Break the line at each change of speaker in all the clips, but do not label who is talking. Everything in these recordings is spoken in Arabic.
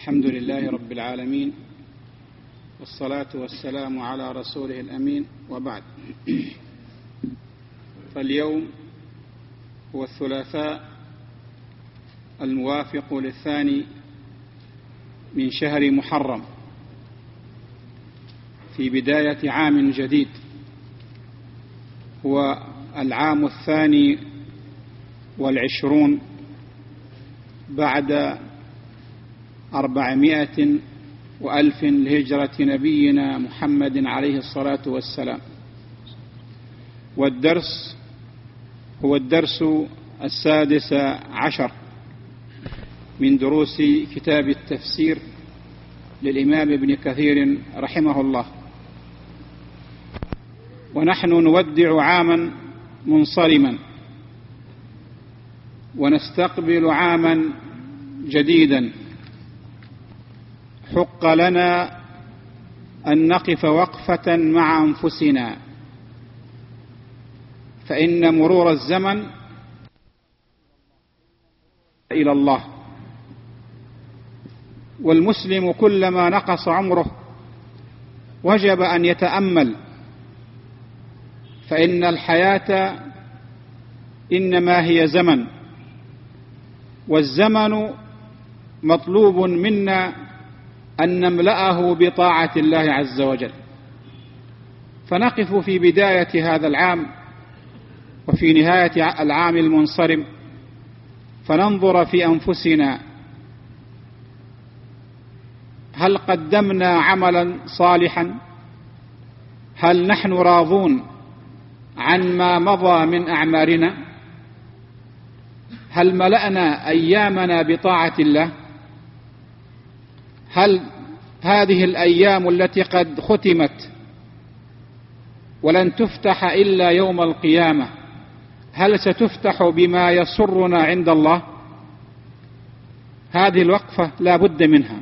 الحمد لله رب العالمين، والصلاة والسلام على رسوله الأمين، وبعد. فاليوم هو الثلاثاء الموافق للثاني من شهر محرم في بداية عام جديد، هو العام 22 بعد 400,000 لهجرة نبينا محمد عليه الصلاة والسلام. والدرس هو الدرس 16 من دروس كتاب التفسير للإمام ابن كثير رحمه الله. ونحن نودع عاما منصرما ونستقبل عاما جديدا، حق لنا أن نقف وقفة مع أنفسنا، فإن مرور الزمن إلى الله، والمسلم كلما نقص عمره وجب أن يتأمل، فإن الحياة إنما هي زمن، والزمن مطلوب منا أن نملأه بطاعة الله عز وجل. فنقف في بداية هذا العام وفي نهاية العام المنصرم فننظر في أنفسنا، هل قدمنا عملا صالحا؟ هل نحن راضون عن ما مضى من أعمارنا؟ هل ملأنا أيامنا بطاعة الله؟ هل هذه الأيام التي قد ختمت ولن تفتح إلا يوم القيامة، هل ستفتح بما يسرنا عند الله؟ هذه الوقفة لا بد منها.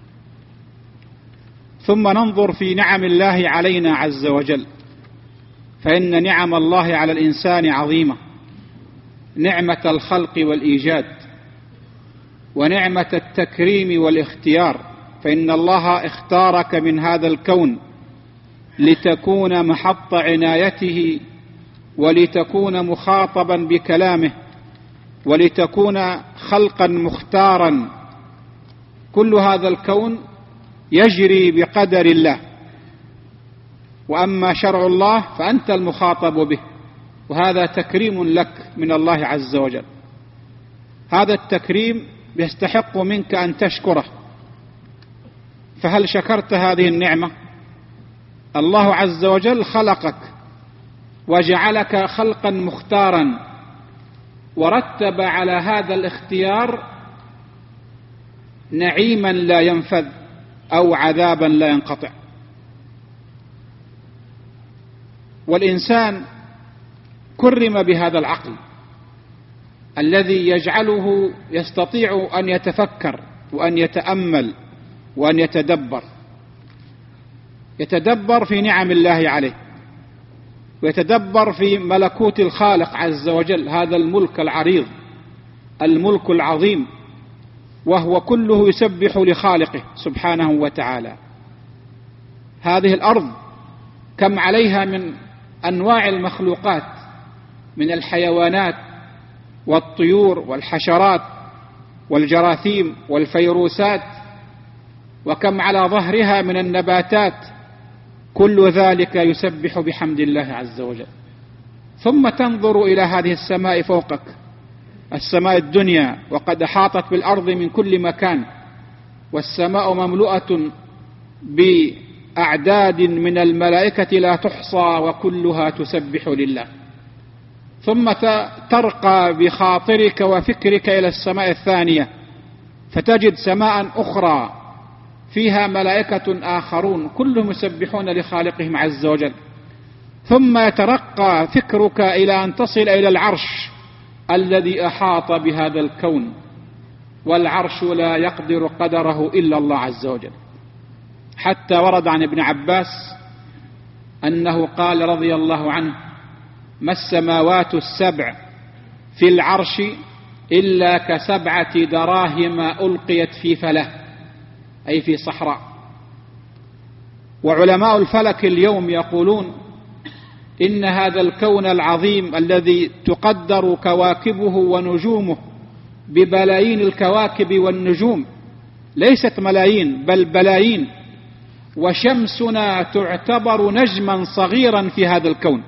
ثم ننظر في نعم الله علينا عز وجل، فإن نعم الله على الإنسان عظيمة، نعمة الخلق والإيجاد، ونعمة التكريم والاختيار، فإن الله اختارك من هذا الكون لتكون محط عنايته، ولتكون مخاطبا بكلامه، ولتكون خلقا مختارا. كل هذا الكون يجري بقدر الله، وأما شرع الله فأنت المخاطب به، وهذا تكريم لك من الله عز وجل. هذا التكريم يستحق منك أن تشكره، فهل شكرت هذه النعمة؟ الله عز وجل خلقك وجعلك خلقا مختارا، ورتب على هذا الاختيار نعيما لا ينفذ أو عذابا لا ينقطع. والإنسان كرم بهذا العقل الذي يجعله يستطيع أن يتفكر وأن يتأمل وأن يتدبر في نعم الله عليه، ويتدبر في ملكوت الخالق عز وجل، هذا الملك العريض، الملك العظيم، وهو كله يسبح لخالقه سبحانه وتعالى. هذه الأرض كم عليها من أنواع المخلوقات، من الحيوانات والطيور والحشرات والجراثيم والفيروسات، وكم على ظهرها من النباتات، كل ذلك يسبح بحمد الله عز وجل. ثم تنظر إلى هذه السماء فوقك، السماء الدنيا، وقد أحاطت بالأرض من كل مكان، والسماء مملوءة بأعداد من الملائكة لا تحصى، وكلها تسبح لله. ثم ترقى بخاطرك وفكرك إلى السماء الثانية، فتجد سماء أخرى فيها ملائكة آخرون كلهم يسبحون لخالقهم عز وجل. ثم يترقى فكرك إلى أن تصل إلى العرش الذي أحاط بهذا الكون، والعرش لا يقدر قدره إلا الله عز وجل. حتى ورد عن ابن عباس أنه قال رضي الله عنه: ما السماوات السبع في العرش إلا كسبعة دراهم ألقيت في فلاه. أي في صحراء. وعلماء الفلك اليوم يقولون إن هذا الكون العظيم الذي تقدر كواكبه ونجومه ببلايين الكواكب والنجوم، ليست ملايين بل بلايين، وشمسنا تعتبر نجما صغيرا في هذا الكون.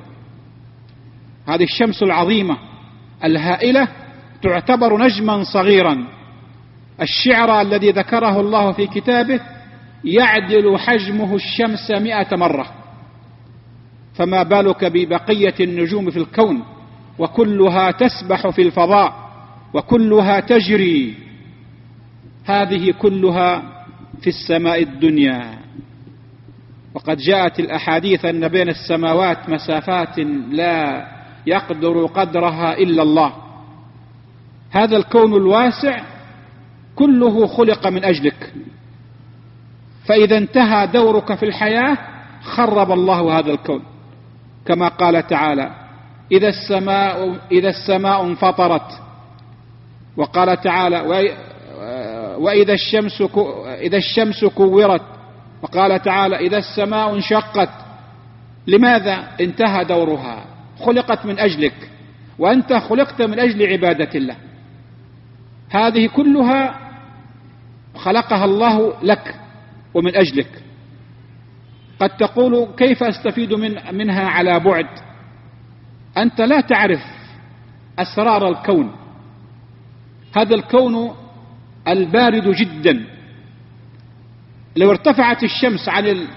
هذه الشمس العظيمة الهائلة تعتبر نجما صغيرا. الشعر الذي ذكره الله في كتابه يعدل حجمه الشمس 100 مرة، فما بالك ببقية النجوم في الكون، وكلها تسبح في الفضاء وكلها تجري، هذه كلها في السماء الدنيا. وقد جاءت الأحاديث أن بين السماوات مسافات لا يقدر قدرها إلا الله. هذا الكون الواسع كله خلق من أجلك، فإذا انتهى دورك في الحياة خرب الله هذا الكون، كما قال تعالى: إذا السماء انفطرت، وقال تعالى: وإذا الشمس كورت، وقال تعالى: إذا السماء انشقت. لماذا؟ انتهى دورها، خلقت من أجلك، وأنت خلقت من أجل عبادة الله. هذه كلها خلقها الله لك ومن أجلك. قد تقول: كيف أستفيد منها على بعد؟ أنت لا تعرف أسرار الكون. هذا الكون البارد جدا، لو ارتفعت الشمس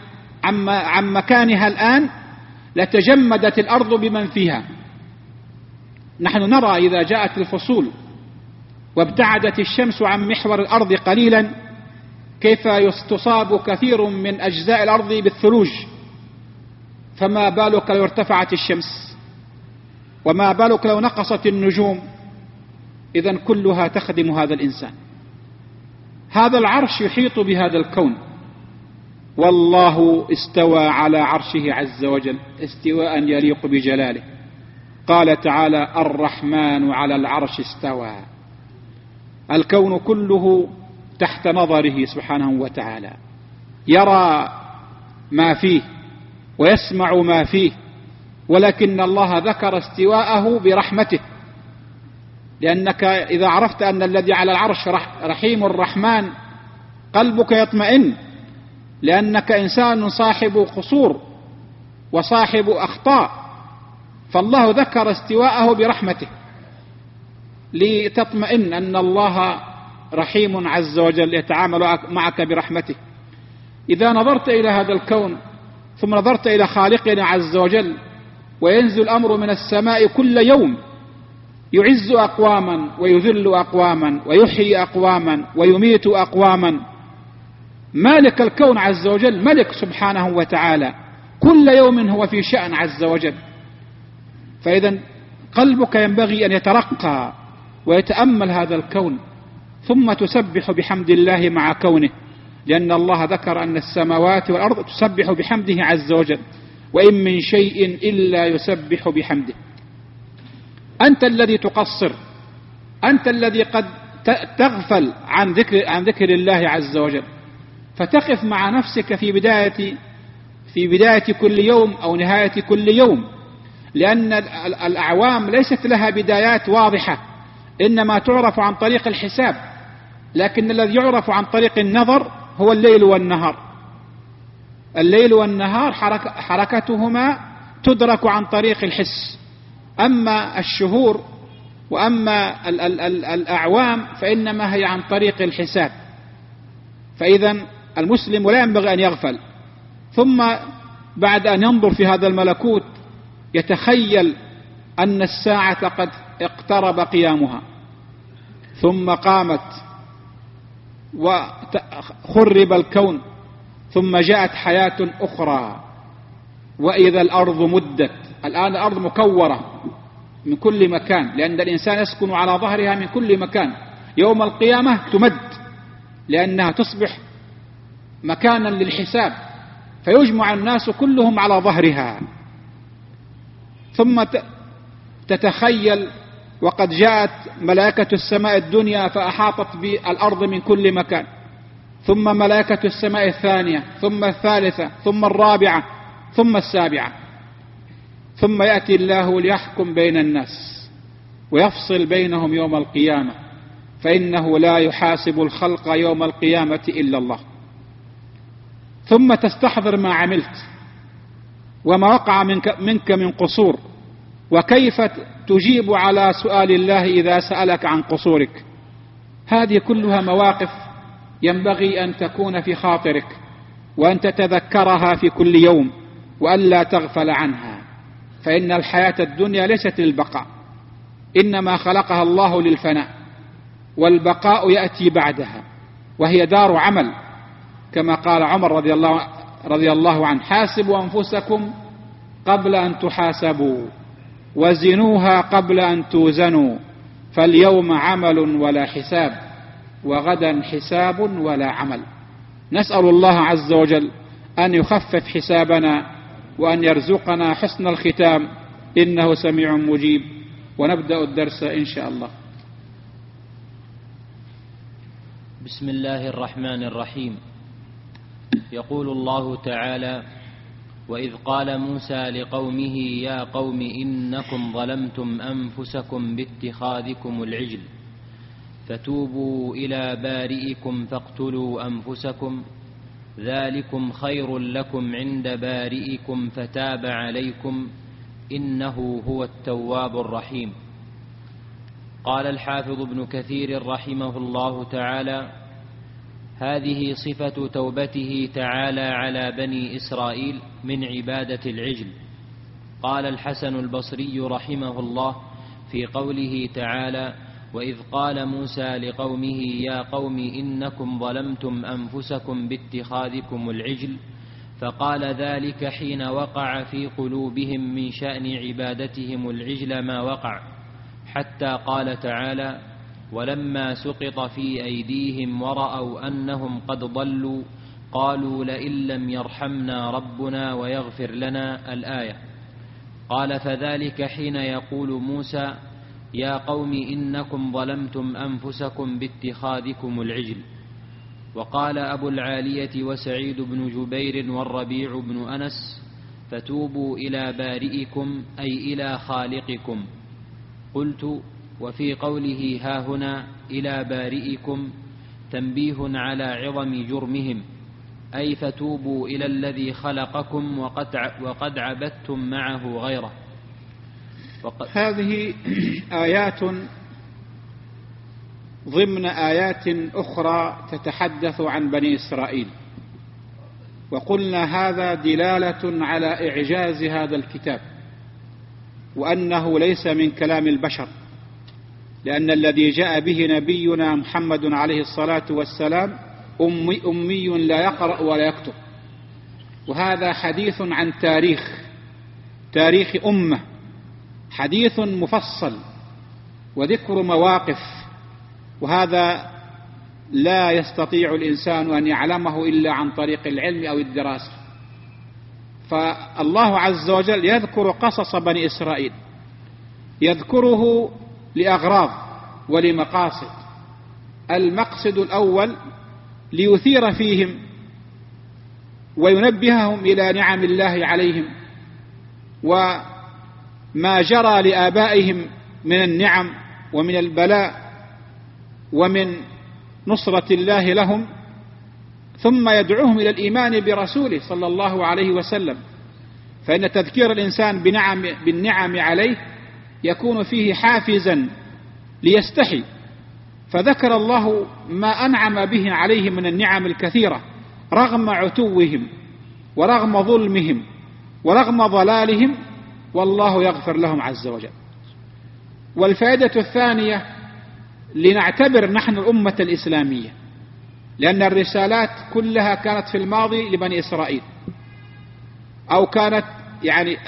عن مكانها الآن لتجمدت الأرض بمن فيها. نحن نرى إذا جاءت الفصول وابتعدت الشمس عن محور الأرض قليلا كيف تصاب كثير من أجزاء الأرض بالثلوج، فما بالك لو ارتفعت الشمس، وما بالك لو نقصت النجوم. إذن كلها تخدم هذا الإنسان. هذا العرش يحيط بهذا الكون، والله استوى على عرشه عز وجل استواء يليق بجلاله. قال تعالى: الرحمن على العرش استوى. الكون كله تحت نظره سبحانه وتعالى، يرى ما فيه ويسمع ما فيه، ولكن الله ذكر استواءه برحمته، لأنك إذا عرفت أن الذي على العرش رحيم الرحمن قلبك يطمئن، لأنك إنسان صاحب قصور وصاحب أخطاء، فالله ذكر استواءه برحمته لتطمئن أن الله رحيم عز وجل يتعامل معك برحمته. إذا نظرت إلى هذا الكون ثم نظرت إلى خالقنا عز وجل، وينزل الأمر من السماء كل يوم يعز أقواما ويذل أقواما ويحيي أقواما ويميت أقواما. مالك الكون عز وجل ملك سبحانه وتعالى، كل يوم هو في شأن عز وجل. فإذا قلبك ينبغي أن يترقى ويتأمل هذا الكون، ثم تسبح بحمد الله مع كونه، لأن الله ذكر أن السماوات والأرض تسبح بحمده عز وجل، وإن من شيء إلا يسبح بحمده. أنت الذي تقصر، أنت الذي قد تغفل عن ذكر الله عز وجل، فتقف مع نفسك في بداية كل يوم أو نهاية كل يوم، لأن الأعوام ليست لها بدايات واضحة، إنما تعرف عن طريق الحساب، لكن الذي يعرف عن طريق النظر هو الليل والنهار. الليل والنهار حركتهما تدرك عن طريق الحس، أما الشهور وأما الأعوام فإنما هي عن طريق الحساب. فإذا المسلم لا ينبغي أن يغفل، ثم بعد أن ينظر في هذا الملكوت يتخيل أن الساعة قد اقترب قيامها، ثم قامت وخرب الكون، ثم جاءت حياة أخرى، وإذا الأرض مدت. الآن الأرض مكورة من كل مكان، لأن الإنسان يسكن على ظهرها من كل مكان. يوم القيامة تمد، لأنها تصبح مكانا للحساب، فيجمع الناس كلهم على ظهرها. ثم تتخيل وقد جاءت ملائكة السماء الدنيا فأحاطت بالأرض من كل مكان، ثم ملائكة السماء الثانية، ثم الثالثة، ثم الرابعة، ثم السابعة، ثم يأتي الله ليحكم بين الناس ويفصل بينهم يوم القيامة، فإنه لا يحاسب الخلق يوم القيامة إلا الله. ثم تستحضر ما عملت وما وقع منك من قصور، وكيف تجيب على سؤال الله إذا سألك عن قصورك. هذه كلها مواقف ينبغي أن تكون في خاطرك، وأن تتذكرها في كل يوم، وأن لا تغفل عنها، فإن الحياة الدنيا ليست للبقاء، إنما خلقها الله للفناء، والبقاء يأتي بعدها، وهي دار عمل، كما قال عمر رضي الله عنه: حاسبوا أنفسكم قبل أن تحاسبوا، وزنوها قبل أن توزنوا، فاليوم عمل ولا حساب، وغدا حساب ولا عمل. نسأل الله عز وجل أن يخفف حسابنا، وأن يرزقنا حسن الختام، إنه سميع مجيب. ونبدأ الدرس إن شاء الله.
بسم الله الرحمن الرحيم. يقول الله تعالى: وإذ قال موسى لقومه يا قوم إنكم ظلمتم أنفسكم باتخاذكم العجل فتوبوا إلى بارئكم فاقتلوا أنفسكم ذلكم خير لكم عند بارئكم فتاب عليكم إنه هو التواب الرحيم. قال الحافظ ابن كثير رحمه الله تعالى: هذه صفة توبته تعالى على بني إسرائيل من عبادة العجل. قال الحسن البصري رحمه الله في قوله تعالى: وإذ قال موسى لقومه يا قوم إنكم ظلمتم أنفسكم باتخاذكم العجل، فقال ذلك حين وقع في قلوبهم من شأن عبادتهم العجل ما وقع، حتى قال تعالى: ولما سقط في أيديهم ورأوا أنهم قد ضلوا قالوا لئن لم يرحمنا ربنا ويغفر لنا. الآية. قال: فذلك حين يقول موسى يا قوم إنكم ظلمتم أنفسكم باتخاذكم العجل. وقال أبو العالية وسعيد بن جبير والربيع بن أنس: فتوبوا إلى بارئكم أي إلى خالقكم. قلت: وفي قوله هاهنا إلى بارئكم تنبيه على عظم جرمهم، أي فتوبوا إلى الذي خلقكم وقد عبدتم معه غيره.
هذه آيات ضمن آيات أخرى تتحدث عن بني إسرائيل، وقلنا هذا دلالة على إعجاز هذا الكتاب، وأنه ليس من كلام البشر، لأن الذي جاء به نبينا محمد عليه الصلاة والسلام أمي لا يقرأ ولا يكتب. وهذا حديث عن تاريخ أمة، حديث مفصل وذكر مواقف، وهذا لا يستطيع الإنسان أن يعلمه إلا عن طريق العلم أو الدراسة. فالله عز وجل يذكر قصص بني إسرائيل، يذكره لأغراض ولمقاصد. المقصد الأول ليثير فيهم وينبههم إلى نعم الله عليهم وما جرى لآبائهم من النعم ومن البلاء ومن نصرة الله لهم، ثم يدعوهم إلى الإيمان برسوله صلى الله عليه وسلم. فإن تذكير الإنسان بالنعم عليه يكون فيه حافزا ليستحي، فذكر الله ما أنعم به عليهم من النعم الكثيرة رغم عتوهم ورغم ظلمهم ورغم ضلالهم، والله يغفر لهم عز وجل. والفائدة الثانية لنعتبر نحن الأمة الإسلامية، لأن الرسالات كلها كانت في الماضي لبني إسرائيل، أو كانت يعني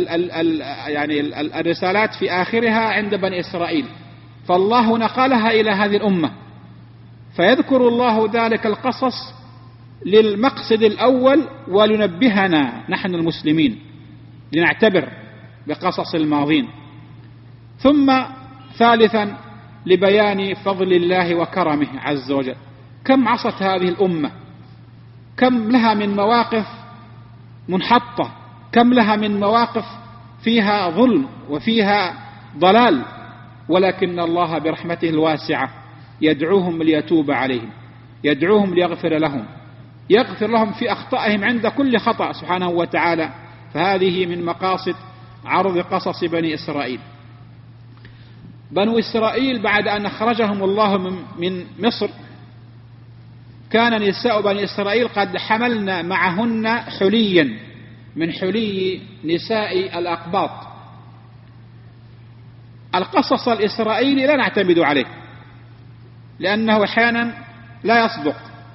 الرسالات في آخرها عند بني إسرائيل، فالله نقلها إلى هذه الأمة. فيذكر الله ذلك القصص للمقصد الأول ولنبهنا نحن المسلمين لنعتبر بقصص الماضين. ثم ثالثا لبيان فضل الله وكرمه عز وجل، كم عصت هذه الأمة، كم لها من مواقف منحطة، كم لها من مواقف فيها ظلم وفيها ضلال، ولكن الله برحمته الواسعة يدعوهم ليتوب عليهم، يدعوهم ليغفر لهم، يغفر لهم في أخطائهم عند كل خطأ سبحانه وتعالى. فهذه من مقاصد عرض قصص بني إسرائيل. بنو إسرائيل بعد أن أخرجهم الله من مصر، كان نساء بني إسرائيل قد حملن معهن حليا من حلي نساء الأقباط. القصص الإسرائيلي لا نعتمد عليه لأنه أحيانا لا يصدق،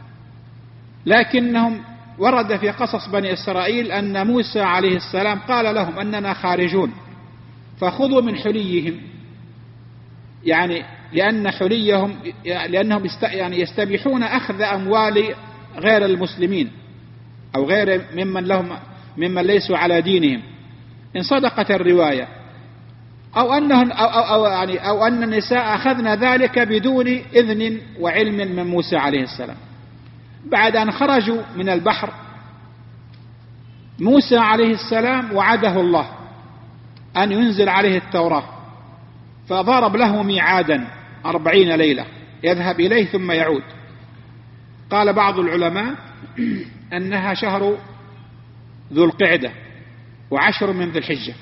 لكنهم ورد في قصص بني إسرائيل أن موسى عليه السلام قال لهم أننا خارجون فخذوا من حليهم، يعني لأن حليهم لأنهم يستبيحون أخذ أموال غير المسلمين أو غير ممن ليسوا على دينهم إن صدقت الرواية، أو أن النساء أخذن ذلك بدون إذن وعلم من موسى عليه السلام. بعد أن خرجوا من البحر موسى عليه السلام وعده الله أن ينزل عليه التوراة، فضرب له ميعادا 40 ليلة يذهب إليه ثم يعود. قال بعض العلماء أنها شهر ذو القعدة وعشر من ذي الحجة،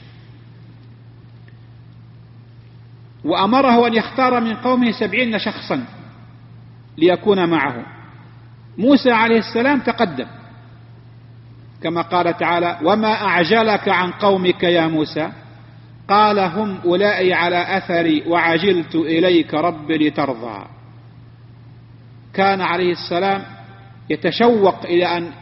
وأمره أن يختار من قومه 70 شخصا ليكون معه. موسى عليه السلام تقدم كما قال تعالى: وما أعجلك عن قومك يا موسى؟ قال: هم أولئك على أثري وعجلت إليك رب لترضى. كان عليه السلام يتشوق إلى أن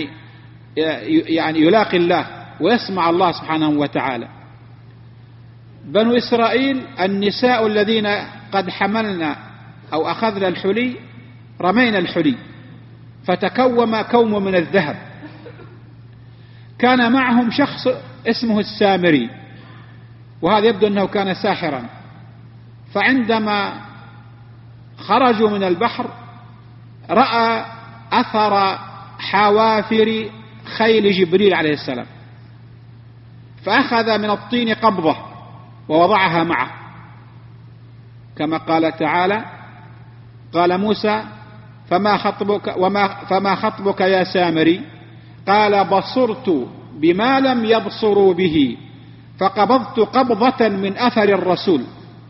يعني يلاقي الله ويسمع الله سبحانه وتعالى. بنو إسرائيل النساء الذين قد حملنا أو أخذنا الحلي رمينا الحلي فتكوم كوم من الذهب. كان معهم شخص اسمه السامري، وهذا يبدو أنه كان ساحرا، فعندما خرجوا من البحر رأى أثر حوافر خيل جبريل عليه السلام، فأخذ من الطين قبضة ووضعها معه، كما قال تعالى: قال موسى: فما خطبك يا سامري؟ قال: بصرت بما لم يبصروا به فقبضت قبضة من أثر الرسول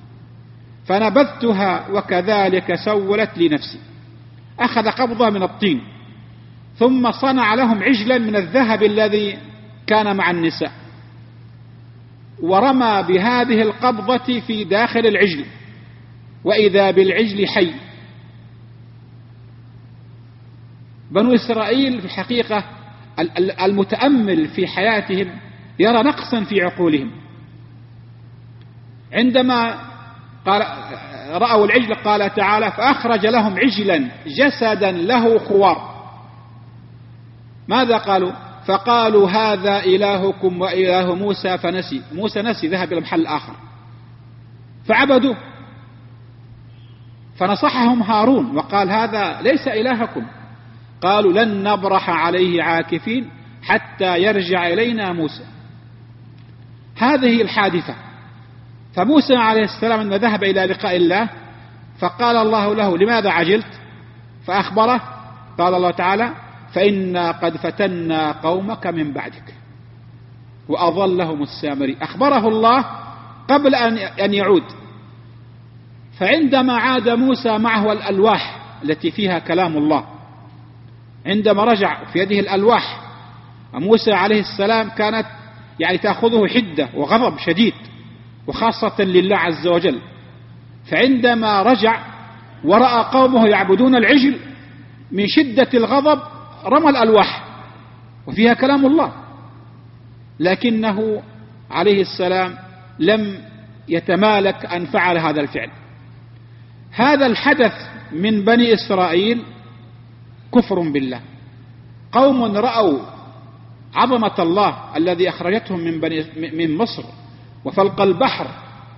فنبذتها وكذلك سولت لي نفسي. أخذ قبضة من الطين ثم صنع لهم عجلا من الذهب الذي كان مع النساء، ورمى بهذه القبضة في داخل العجل، وإذا بالعجل حي. بنو إسرائيل في الحقيقة المتأمل في حياتهم يرى نقصا في عقولهم. عندما رأوا العجل قال تعالى: فأخرج لهم عجلا جسدا له خوار. ماذا قالوا؟ فقالوا: هذا إلهكم وإله موسى فنسي. موسى نسي، ذهب إلى محل آخر فعبدوه. فنصحهم هارون وقال: هذا ليس إلهكم. قالوا: لن نبرح عليه عاكفين حتى يرجع إلينا موسى. هذه الحادثة. فموسى عليه السلام لما ذهب إلى لقاء الله فقال الله له: لماذا عجلت؟ فأخبره. قال الله تعالى: فإنا قد فتنا قومك من بعدك وأضلهم السامري. أخبره الله قبل أن يعود. فعندما عاد موسى معه الألواح التي فيها كلام الله، عندما رجع في يده الألواح، موسى عليه السلام كانت تأخذه حدة وغضب شديد، وخاصة لله عز وجل. فعندما رجع ورأى قومه يعبدون العجل من شدة الغضب رمى الألواح وفيها كلام الله، لكنه عليه السلام لم يتمالك أن فعل هذا الفعل. هذا الحدث من بني إسرائيل كفر بالله. قوم رأوا عظمة الله الذي أخرجتهم من مصر وفلق البحر،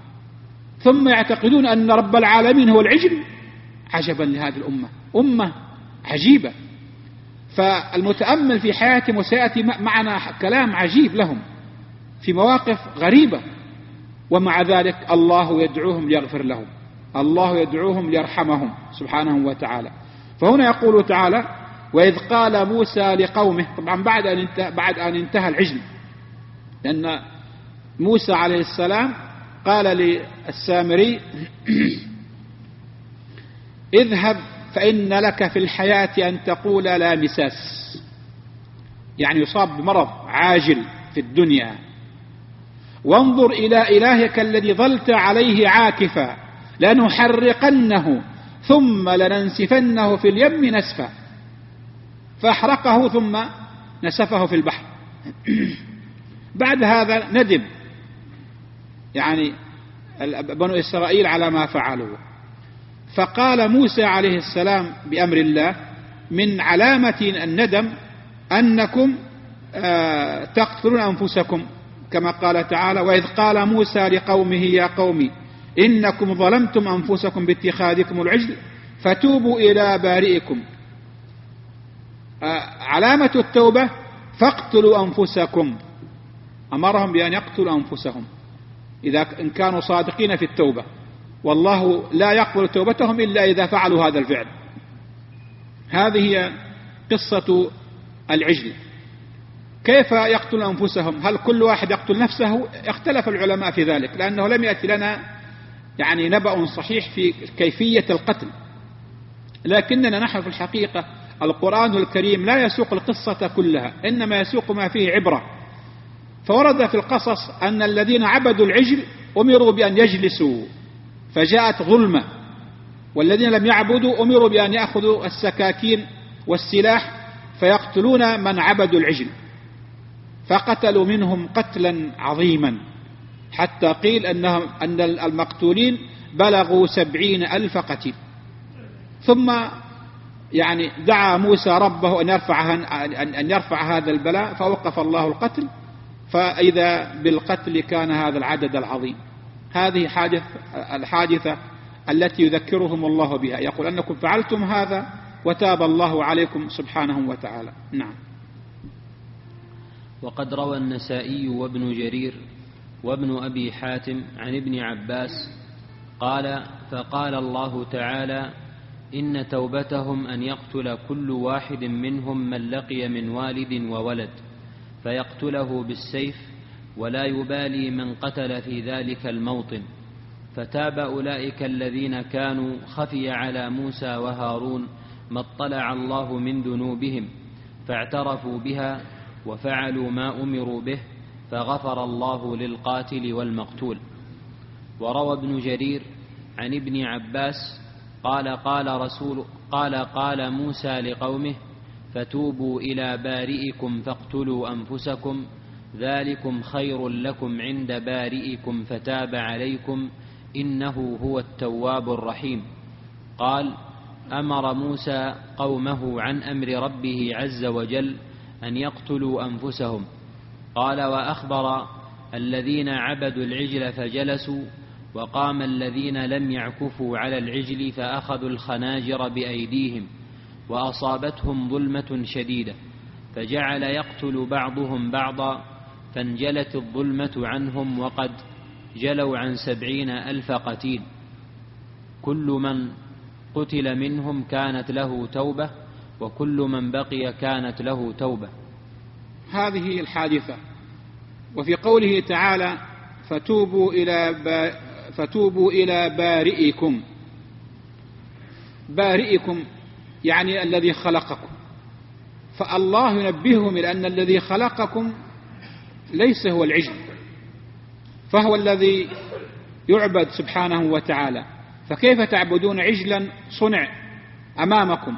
ثم يعتقدون أن رب العالمين هو العجل. عجبا لهذه الأمة، أمة عجيبة. فالمتأمل في حياتهم وسيأتي معنا كلام عجيب لهم في مواقف غريبة، ومع ذلك الله يدعوهم ليغفر لهم، الله يدعوهم ليرحمهم سبحانه وتعالى. فهنا يقول تعالى: وإذ قال موسى لقومه، طبعا بعد أن انتهى العجل، لأن موسى عليه السلام قال للسامري: اذهب فإن لك في الحياة أن تقول لا مساس، يعني يصاب بمرض عاجل في الدنيا، وانظر إلى إلهك الذي ظلت عليه عاكفا لنحرقنه ثم لننسفنه في اليم نسفا، فأحرقه ثم نسفه في البحر. بعد هذا ندم يعني بنو إسرائيل على ما فعلوا، فقال موسى عليه السلام بأمر الله: من علامة الندم أنكم تقتلون أنفسكم، كما قال تعالى: وإذ قال موسى لقومه يا قوم إنكم ظلمتم أنفسكم باتخاذكم العجل فتوبوا إلى بارئكم. علامة التوبة فاقتلوا أنفسكم، أمرهم بأن يقتلوا أنفسهم إن كانوا صادقين في التوبة، والله لا يقبل توبتهم إلا إذا فعلوا هذا الفعل. هذه هي قصة العجل. كيف يقتل أنفسهم؟ هل كل واحد يقتل نفسه؟ اختلف العلماء في ذلك، لأنه لم يأتي لنا يعني نبأ صحيح في كيفية القتل، لكننا نحن في الحقيقة القرآن الكريم لا يسوق القصة كلها، إنما يسوق ما فيه عبرة. فورد في القصص أن الذين عبدوا العجل أمروا بأن يجلسوا فجاءت ظلمة، والذين لم يعبدوا أمروا بأن يأخذوا السكاكين والسلاح فيقتلون من عبدوا العجل، فقتلوا منهم قتلا عظيما، حتى قيل أن المقتولين بلغوا 70,000 قتيل. ثم يعني دعا موسى ربه أن يرفع هذا البلاء، فوقف الله القتل، فإذا بالقتل كان هذا العدد العظيم. هذه الحادثة التي يذكرهم الله بها، يقول أنكم فعلتم هذا وتاب الله عليكم سبحانه وتعالى. نعم.
وقد روى النسائي وابن جرير وابن أبي حاتم عن ابن عباس قال: فقال الله تعالى: إن توبتهم أن يقتل كل واحد منهم من لقي من والد وولد، فيقتله بالسيف، ولا يبالي من قتل في ذلك الموطن. فتاب أولئك الذين كانوا خفي على موسى وهارون ما اطلع الله من ذنوبهم، فاعترفوا بها وفعلوا ما أمروا به، فغفر الله للقاتل والمقتول. وروى ابن جرير عن ابن عباس قال موسى لقومه: فتوبوا إلى بارئكم فاقتلوا أنفسكم ذلكم خير لكم عند بارئكم فتاب عليكم إنه هو التواب الرحيم. قال: أمر موسى قومه عن أمر ربه عز وجل أن يقتلوا أنفسهم. قال: وأخبر الذين عبدوا العجل فجلسوا، وقام الذين لم يعكفوا على العجل فأخذوا الخناجر بأيديهم، وأصابتهم ظلمة شديدة، فجعل يقتل بعضهم بعضا، فانجلت الظلمة عنهم، وقد جلوا عن 70,000 قتيل، كل من قتل منهم كانت له توبة، وكل من بقي كانت له توبة.
هذه الحادثة. وفي قوله تعالى: فتوبوا إلى بارئكم، بارئكم يعني الذي خلقكم، فالله ينبههم إلى أن الذي خلقكم ليس هو العجل، فهو الذي يعبد سبحانه وتعالى. فكيف تعبدون عجلا صنع أمامكم،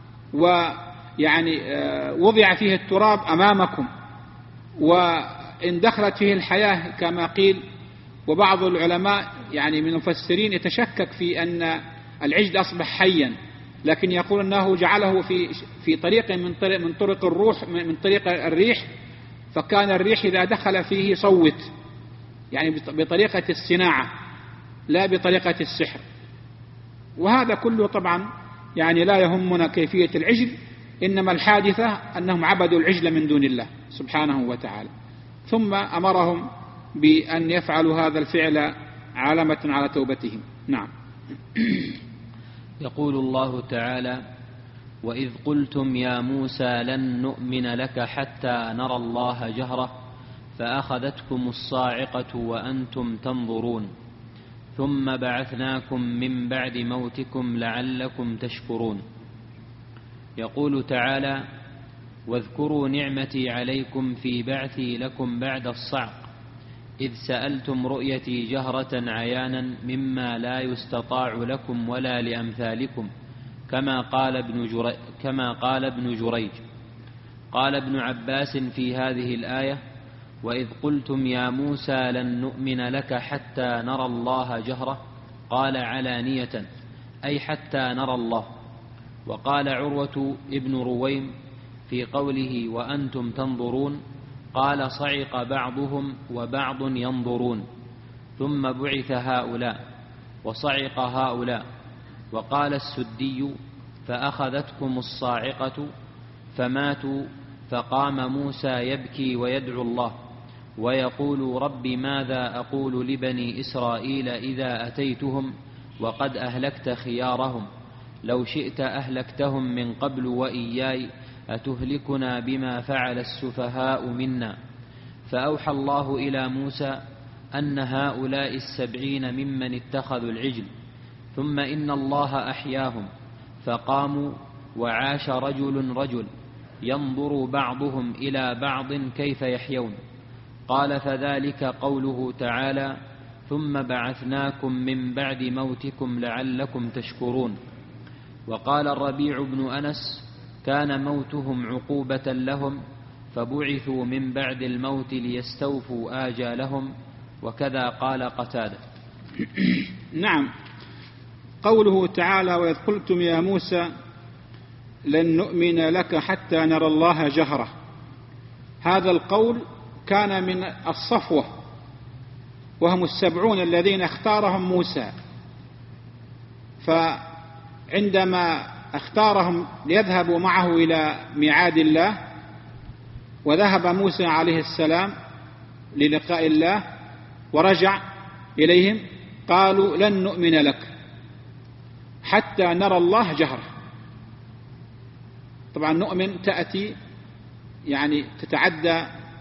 ويعني وضع فيه التراب أمامكم، وإن دخلت فيه الحياة كما قيل. وبعض العلماء يعني من المفسرين يتشكك في أن العجل أصبح حيا، لكن يقول أنه جعله في طريق من طرق الروح، من طريق الريح، فكان الريح إذا دخل فيه صوت، يعني بطريقة الصناعة لا بطريقة السحر. وهذا كله طبعا يعني لا يهمنا كيفية العجل، إنما الحادثة أنهم عبدوا العجل من دون الله سبحانه وتعالى، ثم أمرهم بأن يفعلوا هذا الفعل علامة على توبتهم. نعم.
يقول الله تعالى: وإذ قلتم يا موسى لن نؤمن لك حتى نرى الله جهرة فأخذتكم الصاعقة وأنتم تنظرون ثم بعثناكم من بعد موتكم لعلكم تشكرون. يقول تعالى: واذكروا نعمتي عليكم في بعثي لكم بعد الصعق إذ سألتم رؤيتي جهرة عيانا مما لا يستطاع لكم ولا لأمثالكم كما قال ابن جريج. قال ابن عباس في هذه الآية: وإذ قلتم يا موسى لن نؤمن لك حتى نرى الله جهرة، قال علانية أي حتى نرى الله. وقال عروة ابن رويم في قوله وأنتم تنظرون قال صعق بعضهم وبعض ينظرون ثم بعث هؤلاء وصعق هؤلاء. وقال السدي فأخذتكم الصاعقة فماتوا فقام موسى يبكي ويدعو الله ويقول رب ماذا أقول لبني إسرائيل إذا أتيتهم وقد أهلكت خيارهم لو شئت أهلكتهم من قبل وإياي أتهلكنا بما فعل السفهاء منا. فأوحى الله إلى موسى أن هؤلاء 70 ممن اتخذوا العجل ثم إن الله أحياهم فقاموا وعاش رجل ينظر بعضهم إلى بعض كيف يحيون. قال فذلك قوله تعالى ثم بعثناكم من بعد موتكم لعلكم تشكرون. وقال الربيع بن أنس كان موتهم عقوبة لهم فبعثوا من بعد الموت ليستوفوا آجالهم، وكذا قال قتادة.
نعم. قوله تعالى وإذ قلتم يا موسى لن نؤمن لك حتى نرى الله جهرة، هذا القول كان من الصفوة وهم 70 الذين اختارهم موسى، فعندما اختارهم ليذهبوا معه إلى ميعاد الله وذهب موسى عليه السلام للقاء الله ورجع إليهم قالوا لن نؤمن لك حتى نرى الله جهرة. طبعا نؤمن تأتي يعني تتعدى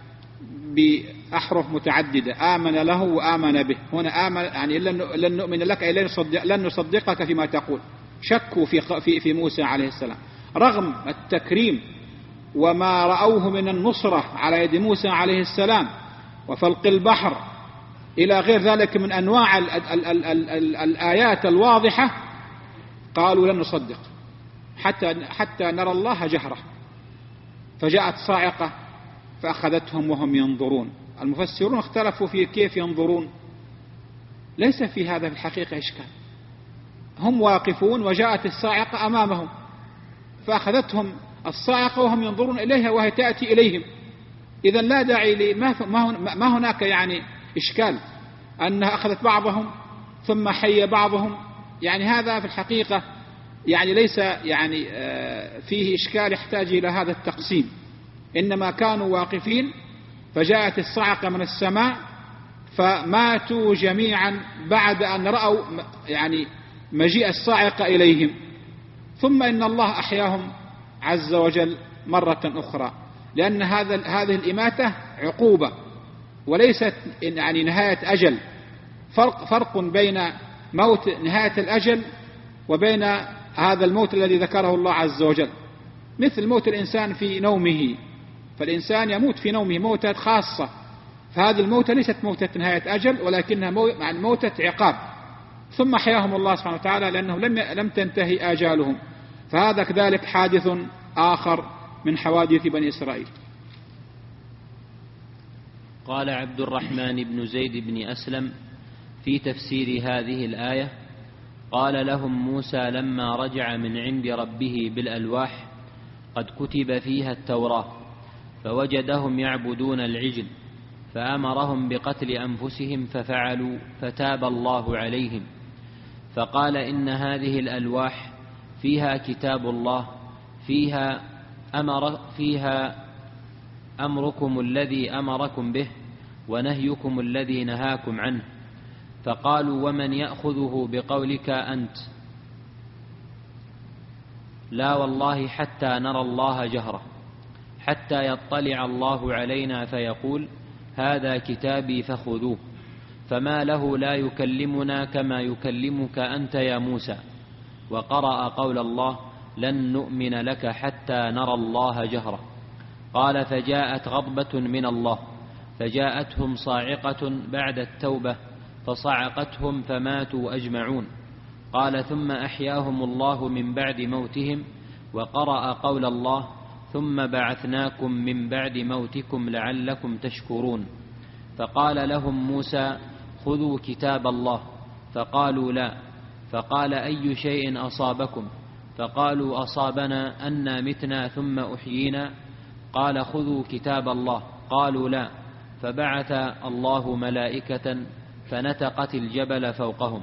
بأحرف متعددة، آمن له وآمن به. هنا آمن يعني لن نؤمن لك أي لن نصدقك فيما تقول. شكوا في موسى عليه السلام رغم التكريم وما رأوه من النصرة على يد موسى عليه السلام وفلق البحر إلى غير ذلك من أنواع الآيات الواضحة، قالوا لن نصدق حتى نرى الله جهرة. فجاءت صاعقة فأخذتهم وهم ينظرون. المفسرون اختلفوا في كيف ينظرون، ليس في هذا في الحقيقة إشكال، هم واقفون وجاءت الصاعقة أمامهم فأخذتهم الصاعقة وهم ينظرون إليها وهي تأتي إليهم. إذن لا داعي ما هناك يعني إشكال أنها أخذت بعضهم ثم حي بعضهم، يعني هذا في الحقيقة يعني ليس يعني فيه إشكال يحتاج إلى هذا التقسيم. إنما كانوا واقفين فجاءت الصاعقة من السماء فماتوا جميعا بعد أن رأوا يعني مجيء الصاعقة إليهم، ثم إن الله أحياهم عز وجل مرة أخرى، لأن هذه الإماتة عقوبة وليست يعني نهاية أجل. فرق بين موت نهاية الأجل وبين هذا الموت الذي ذكره الله عز وجل، مثل موت الإنسان في نومه، فالإنسان يموت في نومه موتة خاصة، فهذه الموتة ليست موتة نهاية أجل ولكنها موتة عقاب، ثم حياهم الله سبحانه وتعالى لأنه لم تنتهي آجالهم. فهذا كذلك حادث آخر من حوادث بني إسرائيل.
قال عبد الرحمن بن زيد بن أسلم في تفسير هذه الآية: قال لهم موسى لما رجع من عند ربه بالألواح قد كتب فيها التوراة فوجدهم يعبدون العجل فأمرهم بقتل أنفسهم ففعلوا فتاب الله عليهم. فقال إن هذه الألواح فيها كتاب الله، فيها أمركم الذي أمركم به ونهيكم الذي نهاكم عنه. فقالوا: ومن يأخذه بقولك أنت؟ لا والله حتى نرى الله جهرة، حتى يطلع الله علينا فيقول: هذا كتابي فخذوه. فما له لا يكلمنا كما يكلمك أنت يا موسى. وقرأ قول الله: لن نؤمن لك حتى نرى الله جهرة. قال: فجاءت غضبة من الله فجاءتهم صاعقة بعد التوبة فصعقتهم فماتوا أجمعون. قال: ثم أحياهم الله من بعد موتهم. وقرأ قول الله: ثم بعثناكم من بعد موتكم لعلكم تشكرون. فقال لهم موسى: خذوا كتاب الله. فقالوا: لا. فقال: أي شيء أصابكم؟ فقالوا: أصابنا أنا متنا ثم أحيينا. قال: خذوا كتاب الله. قالوا: لا. فبعث الله ملائكة فنتقت الجبل فوقهم.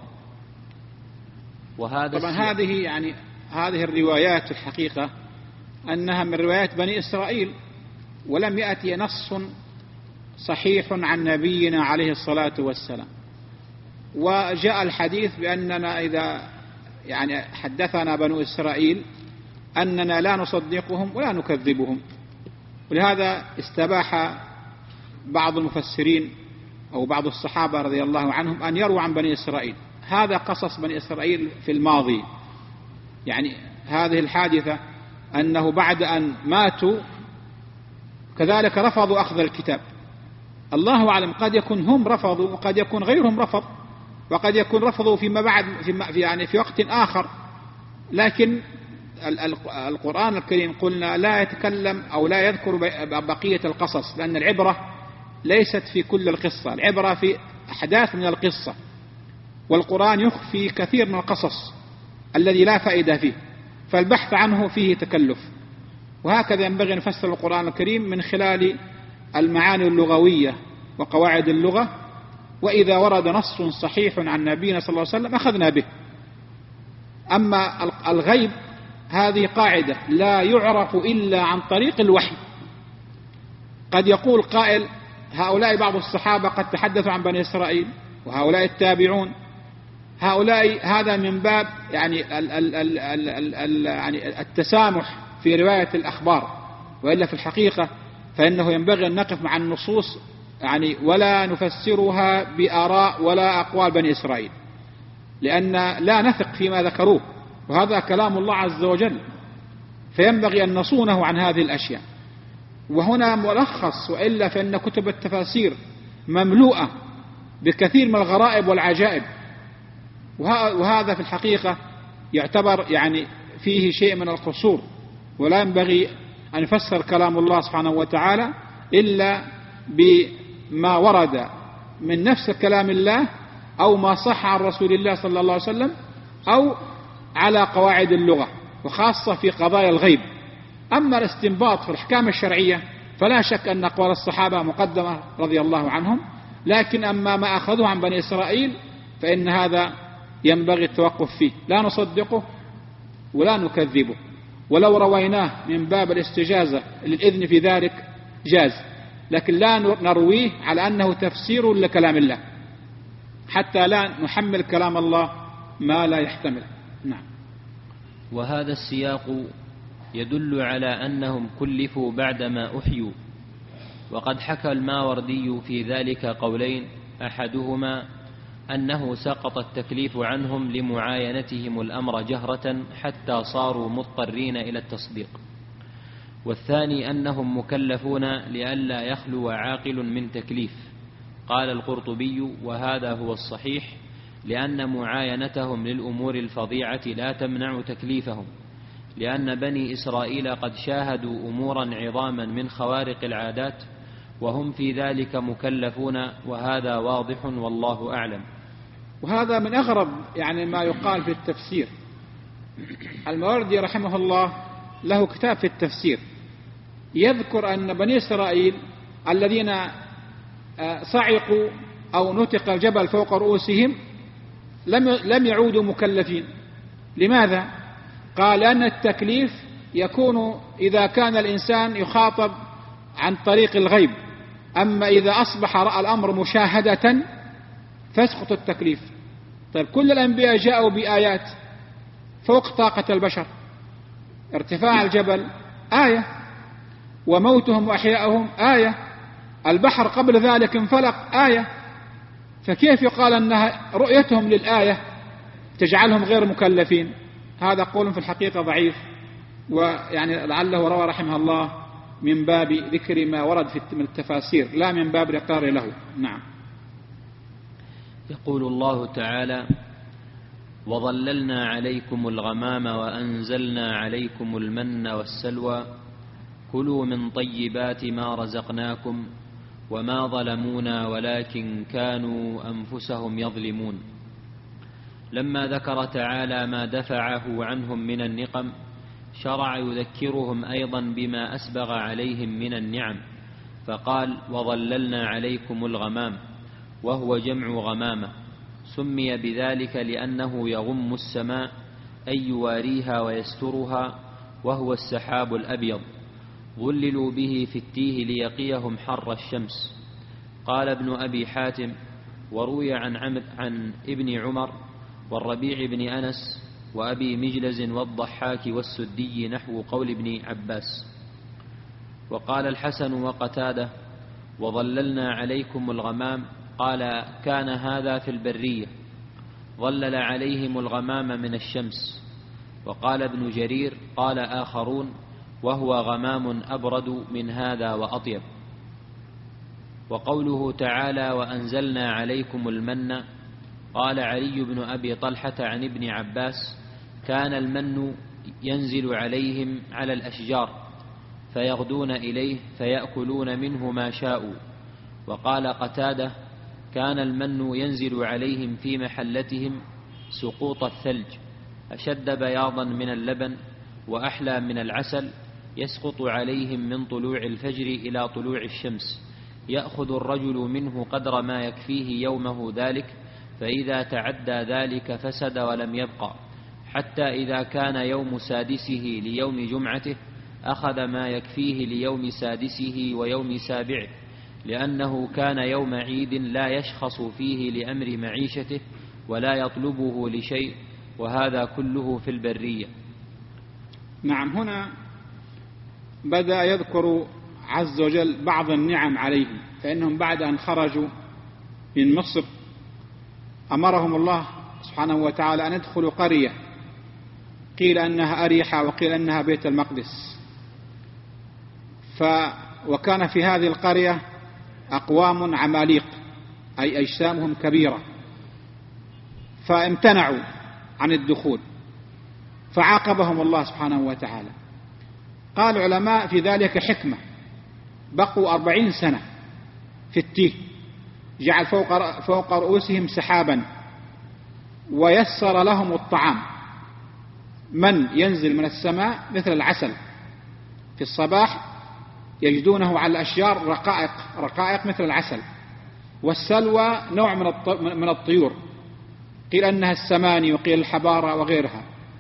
وهذا طبعا هذه الروايات الحقيقة أنها من روايات بني إسرائيل، ولم يأتي نص صحيح عن نبينا عليه الصلاة والسلام. وجاء الحديث بأننا إذا حدثنا بنو إسرائيل أننا لا نصدقهم ولا نكذبهم. ولهذا استباح بعض المفسرين أو بعض الصحابة رضي الله عنهم أن يروا عن بني إسرائيل. هذا قصص بني إسرائيل في الماضي، هذه الحادثة أنه بعد أن ماتوا كذلك رفضوا أخذ الكتاب. الله أعلم، قد يكون هم رفضوا وقد يكون غيرهم رفض، وقد يكون رفضوا فيما بعد في وقت آخر. لكن القرآن الكريم قلنا لا يتكلم أو لا يذكر بقية القصص، لأن العبرة ليست في كل القصة، العبرة في أحداث من القصة. والقرآن يخفي كثير من القصص الذي لا فائدة فيه، فالبحث عنه فيه تكلف. وهكذا ينبغي أن نفسر القرآن الكريم من خلال المعاني اللغوية وقواعد اللغة. وإذا ورد نص صحيح عن نبينا صلى الله عليه وسلم أخذنا به. أما الغيب هذه قاعدة لا يعرف إلا عن طريق الوحي. قد يقول قائل: هؤلاء بعض الصحابة قد تحدثوا عن بني إسرائيل، وهؤلاء التابعون، هؤلاء هذا من باب التسامح في رواية الأخبار. وإلا في الحقيقة فإنه ينبغي أن نقف مع النصوص ولا نفسرها بآراء ولا أقوال بني إسرائيل، لأن لا نثق فيما ذكروه، وهذا كلام الله عز وجل، فينبغي أن نصونه عن هذه الأشياء. وهنا ملخص، وإلا فإن كتب التفاسير مملوءة بكثير من الغرائب والعجائب، وهذا في الحقيقة يعتبر فيه شيء من القصور. ولا ينبغي أن يفسر كلام الله سبحانه وتعالى إلا بما ورد من نفس كلام الله، أو ما صح عن رسول الله صلى الله عليه وسلم، أو على قواعد اللغة، وخاصة في قضايا الغيب. أما الاستنباط في الأحكام الشرعية فلا شك أن أقوال الصحابة مقدمة رضي الله عنهم. لكن أما ما أخذوه عن بني إسرائيل فإن هذا ينبغي التوقف فيه، لا نصدقه ولا نكذبه. ولو رويناه من باب الاستجازة للإذن في ذلك جاز، لكن لا نرويه على أنه تفسير لكلام الله، حتى لا نحمل كلام الله ما لا يحتمل. نعم.
وهذا السياق يدل على أنهم كلفوا بعدما أحيوا. وقد حكى الماوردي في ذلك قولين: أحدهما أنه سقط التكليف عنهم لمعاينتهم الأمر جهرة حتى صاروا مضطرين إلى التصديق، والثاني أنهم مكلفون لئلا يخلو عاقل من تكليف. قال القرطبي: وهذا هو الصحيح، لأن معاينتهم للأمور الفظيعة لا تمنع تكليفهم، لأن بني إسرائيل قد شاهدوا أمورا عظاما من خوارق العادات، وهم في ذلك مكلفون، وهذا واضح والله أعلم.
وهذا من أغرب ما يقال في التفسير. الماوردي رحمه الله له كتاب في التفسير يذكر أن بني إسرائيل الذين صعقوا أو نتق الجبل فوق رؤوسهم لم يعودوا مكلفين. لماذا؟ قال لأن التكليف يكون إذا كان الإنسان يخاطب عن طريق الغيب، أما إذا أصبح رأى الأمر مشاهدة فيسقط التكليف. طيب كل الأنبياء جاءوا بآيات فوق طاقة البشر، ارتفاع الجبل آية، وموتهم وأحياءهم آية، البحر قبل ذلك انفلق آية، فكيف يقال أنها رؤيتهم للآية تجعلهم غير مكلفين؟ هذا قول في الحقيقة ضعيف، ويعني لعله روى رحمه الله من باب ذكر ما ورد من التفاسير لا من باب الإقرار له. نعم.
يقول الله تعالى: وظللنا عليكم الغمام وأنزلنا عليكم المن والسلوى كلوا من طيبات ما رزقناكم وما ظلمونا ولكن كانوا أنفسهم يظلمون. لما ذكر تعالى ما دفعه عنهم من النقم شرع يذكرهم أيضا بما أسبغ عليهم من النعم، فقال: وظللنا عليكم الغمام، وهو جمع غمامة، سمي بذلك لأنه يغم السماء أي يواريها ويسترها، وهو السحاب الأبيض، ظللوا به في التيه ليقيهم حر الشمس. قال ابن أبي حاتم: وروي عن ابن عمر والربيع بن أنس وأبي مجلز والضحاك والسدي نحو قول ابن عباس. وقال الحسن وقتادة: وظللنا عليكم الغمام، قال: كان هذا في البرية، ظلل عليهم الغمام من الشمس. وقال ابن جرير: قال آخرون: وهو غمام أبرد من هذا وأطيب. وقوله تعالى: وأنزلنا عليكم المن، قال علي بن أبي طلحة عن ابن عباس: كان المن ينزل عليهم على الأشجار فيغدون إليه فيأكلون منه ما شاءوا. وقال قتادة: كان المن ينزل عليهم في محلتهم سقوط الثلج، أشد بياضا من اللبن وأحلى من العسل، يسقط عليهم من طلوع الفجر إلى طلوع الشمس، يأخذ الرجل منه قدر ما يكفيه يومه ذلك، فإذا تعدى ذلك فسد ولم يبقى، حتى إذا كان يوم سادسه ليوم جمعته أخذ ما يكفيه ليوم سادسه ويوم سابعه، لأنه كان يوم عيد لا يشخص فيه لأمر معيشته ولا يطلبه لشيء، وهذا كله في البرية.
نعم. هنا بدأ يذكر عز وجل بعض النعم عليهم، فإنهم بعد أن خرجوا من مصر أمرهم الله سبحانه وتعالى أن يدخلوا قرية، قيل أنها أريحة وقيل أنها بيت المقدس. وكان في هذه القرية أقوام عماليق أي أجسامهم كبيرة، فامتنعوا عن الدخول، فعاقبهم الله سبحانه وتعالى. قال العلماء في ذلك حكمة، بقوا 40 سنة في التيه، جعل فوق رؤوسهم سحابا ويسر لهم الطعام، من ينزل من السماء مثل العسل، في الصباح يجدونه على الأشجار رقائق مثل العسل، والسلوى نوع من الطيور، قيل أنها السماني وقيل الحبارة وغيرها،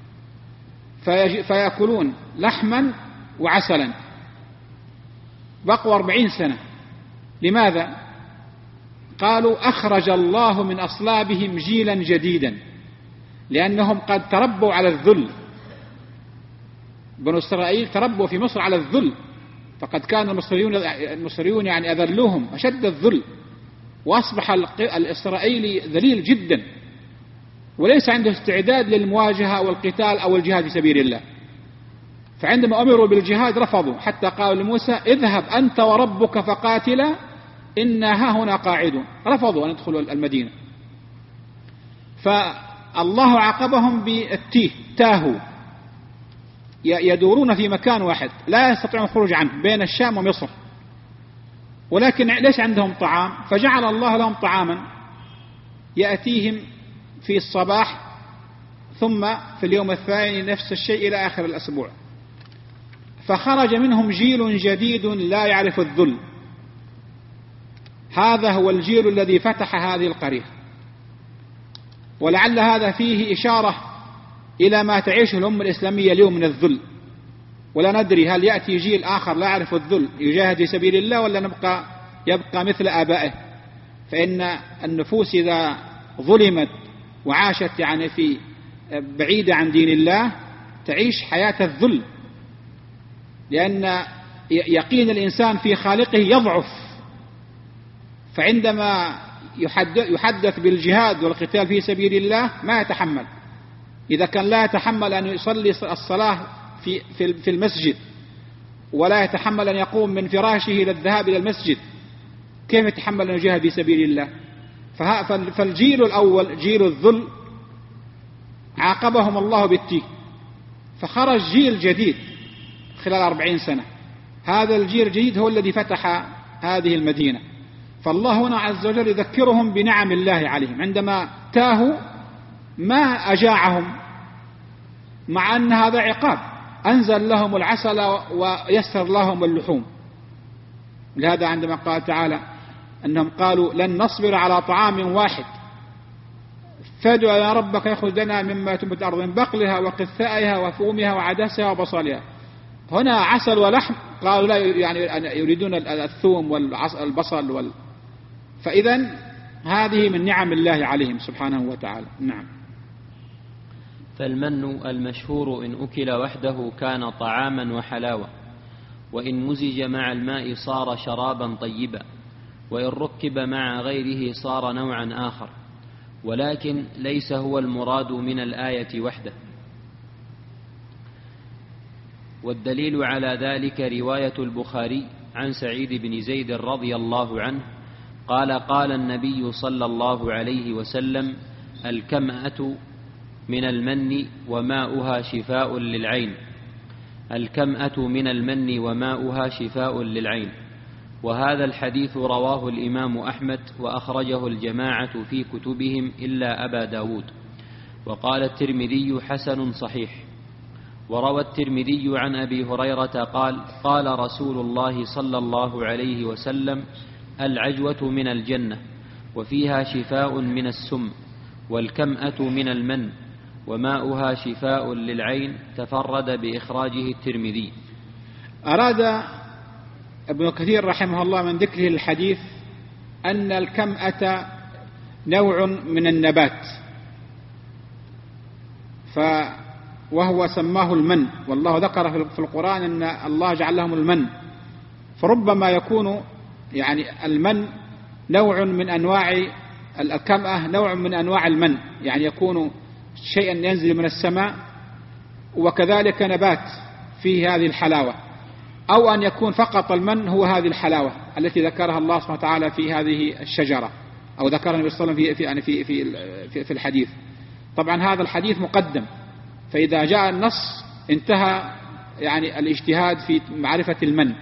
فيأكلون لحما وعسلا. بقوا 40 سنة. لماذا؟ قالوا: أخرج الله من أصلابهم جيلا جديدا، لأنهم قد تربوا على الذل. بنو إسرائيل تربوا في مصر على الذل، فقد كان المصريون يعني أذلوهم أشد الذل، وأصبح الإسرائيلي ذليل جدا وليس عنده استعداد للمواجهة والقتال أو الجهاد في سبيل الله. فعندما أمروا بالجهاد رفضوا، حتى قالوا لموسى: اذهب أنت وربك فقاتلا إنا هاهنا قاعدون. رفضوا أن يدخلوا المدينة، فالله عاقبهم بالتيه، تاهوا، يدورون في مكان واحد لا يستطيعون الخروج عنه بين الشام ومصر، ولكن ليس عندهم طعام، فجعل الله لهم طعاما يأتيهم في الصباح ثم في اليوم الثاني نفس الشيء إلى آخر الأسبوع. فخرج منهم جيل جديد لا يعرف الذل، هذا هو الجيل الذي فتح هذه القرية. ولعل هذا فيه إشارة إلى ما تعيشه الأمة الإسلامية اليوم من الذل. ولا ندري هل يأتي جيل آخر لا يعرف الذل يجاهد في سبيل الله، ولا يبقى مثل آبائه. فإن النفوس إذا ظلمت وعاشت يعني في بعيدة عن دين الله تعيش حياة الذل، لأن يقين الإنسان في خالقه يضعف. فعندما يحدث بالجهاد والقتال في سبيل الله ما يتحمل. إذا كان لا يتحمل أن يصلي الصلاة في المسجد، ولا يتحمل أن يقوم من فراشه للذهاب إلى المسجد، كيف يتحمل أن يجاهد في سبيل الله؟ فالجيل الأول جيل الذل عاقبهم الله بالتيه، فخرج جيل جديد خلال 40 سنة. هذا الجيل الجديد هو الذي فتح هذه المدينة. فالله هنا عز وجل يذكرهم بنعم الله عليهم عندما تاهوا، ما أجاعهم، مع أن هذا عقاب، أنزل لهم العسل ويسر لهم اللحوم. لهذا عندما قال تعالى أنهم قالوا لن نصبر على طعام واحد فادع يا ربك يخرج لنا مما تنبت الأرض من بقلها وقثائها وفومها وعدسها وبصلها. هنا عسل ولحم، قالوا لا يعني يريدون الثوم والبصل فإذا هذه من نعم الله عليهم سبحانه وتعالى. نعم.
فالمن المشهور إن أكل وحده كان طعاما وحلاوة، وإن مزج مع الماء صار شرابا طيبا، وإن ركب مع غيره صار نوعا آخر، ولكن ليس هو المراد من الآية وحده. والدليل على ذلك رواية البخاري عن سعيد بن زيد رضي الله عنه قال قال النبي صلى الله عليه وسلم: الكمأة من المن وماؤها شفاء للعين. الكمأة من المن وماؤها شفاء للعين. وهذا الحديث رواه الإمام أحمد وأخرجه الجماعة في كتبهم إلا أبا داود. وقال الترمذي: حسن صحيح. وروى الترمذي عن أبي هريرة قال: قال رسول الله صلى الله عليه وسلم: العجوة من الجنة وفيها شفاء من السم، والكمأة من المن وماؤها شفاء للعين. تفرد بإخراجه الترمذي.
أراد ابن كثير رحمه الله من ذكره الحديث أن الكمأة نوع من النبات، وهو سماه المن، والله ذكر في القرآن أن الله جعل لهم المن. فربما يكون يعني المن نوع من أنواع الكمأة، نوع من أنواع المن، يعني يكون شيئا ينزل من السماء وكذلك نبات فيه هذه الحلاوة، أو أن يكون فقط المن هو هذه الحلاوة التي ذكرها الله سبحانه وتعالى في هذه الشجرة، أو ذكرها النبي صلى الله عليه وسلم في الحديث. طبعا هذا الحديث مقدم، فإذا جاء النص انتهى يعني الاجتهاد في معرفة المن.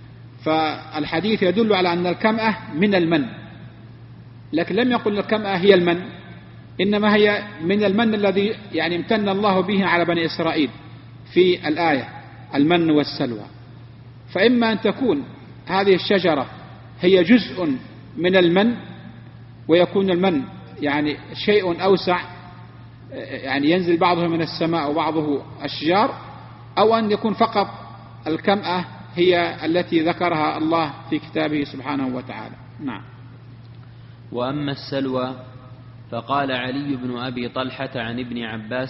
فالحديث يدل على أن الكمأة من المن، لكن لم يقل الكمأة هي المن، إنما هي من المن الذي يعني امتن الله به على بني إسرائيل في الآية، المن والسلوى. فإما أن تكون هذه الشجرة هي جزء من المن، ويكون المن يعني شيء أوسع، يعني ينزل بعضه من السماء وبعضه أشجار، أو أن يكون فقط الكمأة هي التي ذكرها الله في كتابه سبحانه وتعالى. نعم.
وأما السلوى فقال علي بن أبي طلحة عن ابن عباس: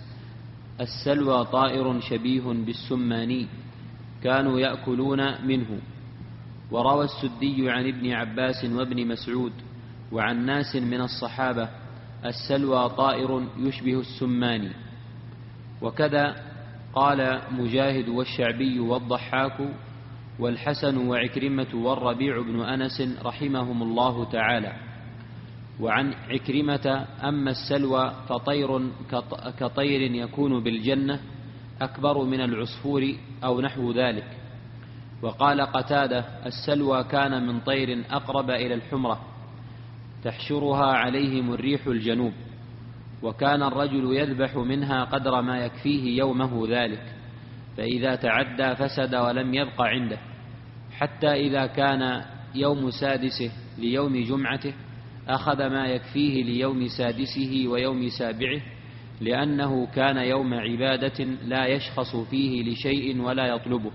السلوى طائر شبيه بالسماني كانوا يأكلون منه. وروى السدي عن ابن عباس وابن مسعود وعن ناس من الصحابة: السلوى طائر يشبه السماني. وكذا قال مجاهد والشعبي والضحاك والحسن وعكرمة والربيع بن أنس رحمهم الله تعالى. وعن عكرمة: أما السلوى فطير كطير يكون بالجنة أكبر من العصفور أو نحو ذلك. وقال قتادة: السلوى كان من طير أقرب إلى الحمرة تحشرها عليهم الريح الجنوب، وكان الرجل يذبح منها قدر ما يكفيه يومه ذلك، فإذا تعدى فسد ولم يبق عنده، حتى إذا كان يوم سادسه ليوم جمعته أخذ ما يكفيه ليوم سادسه ويوم سابعه، لأنه كان يوم عبادة لا يشخص فيه لشيء ولا يطلبه.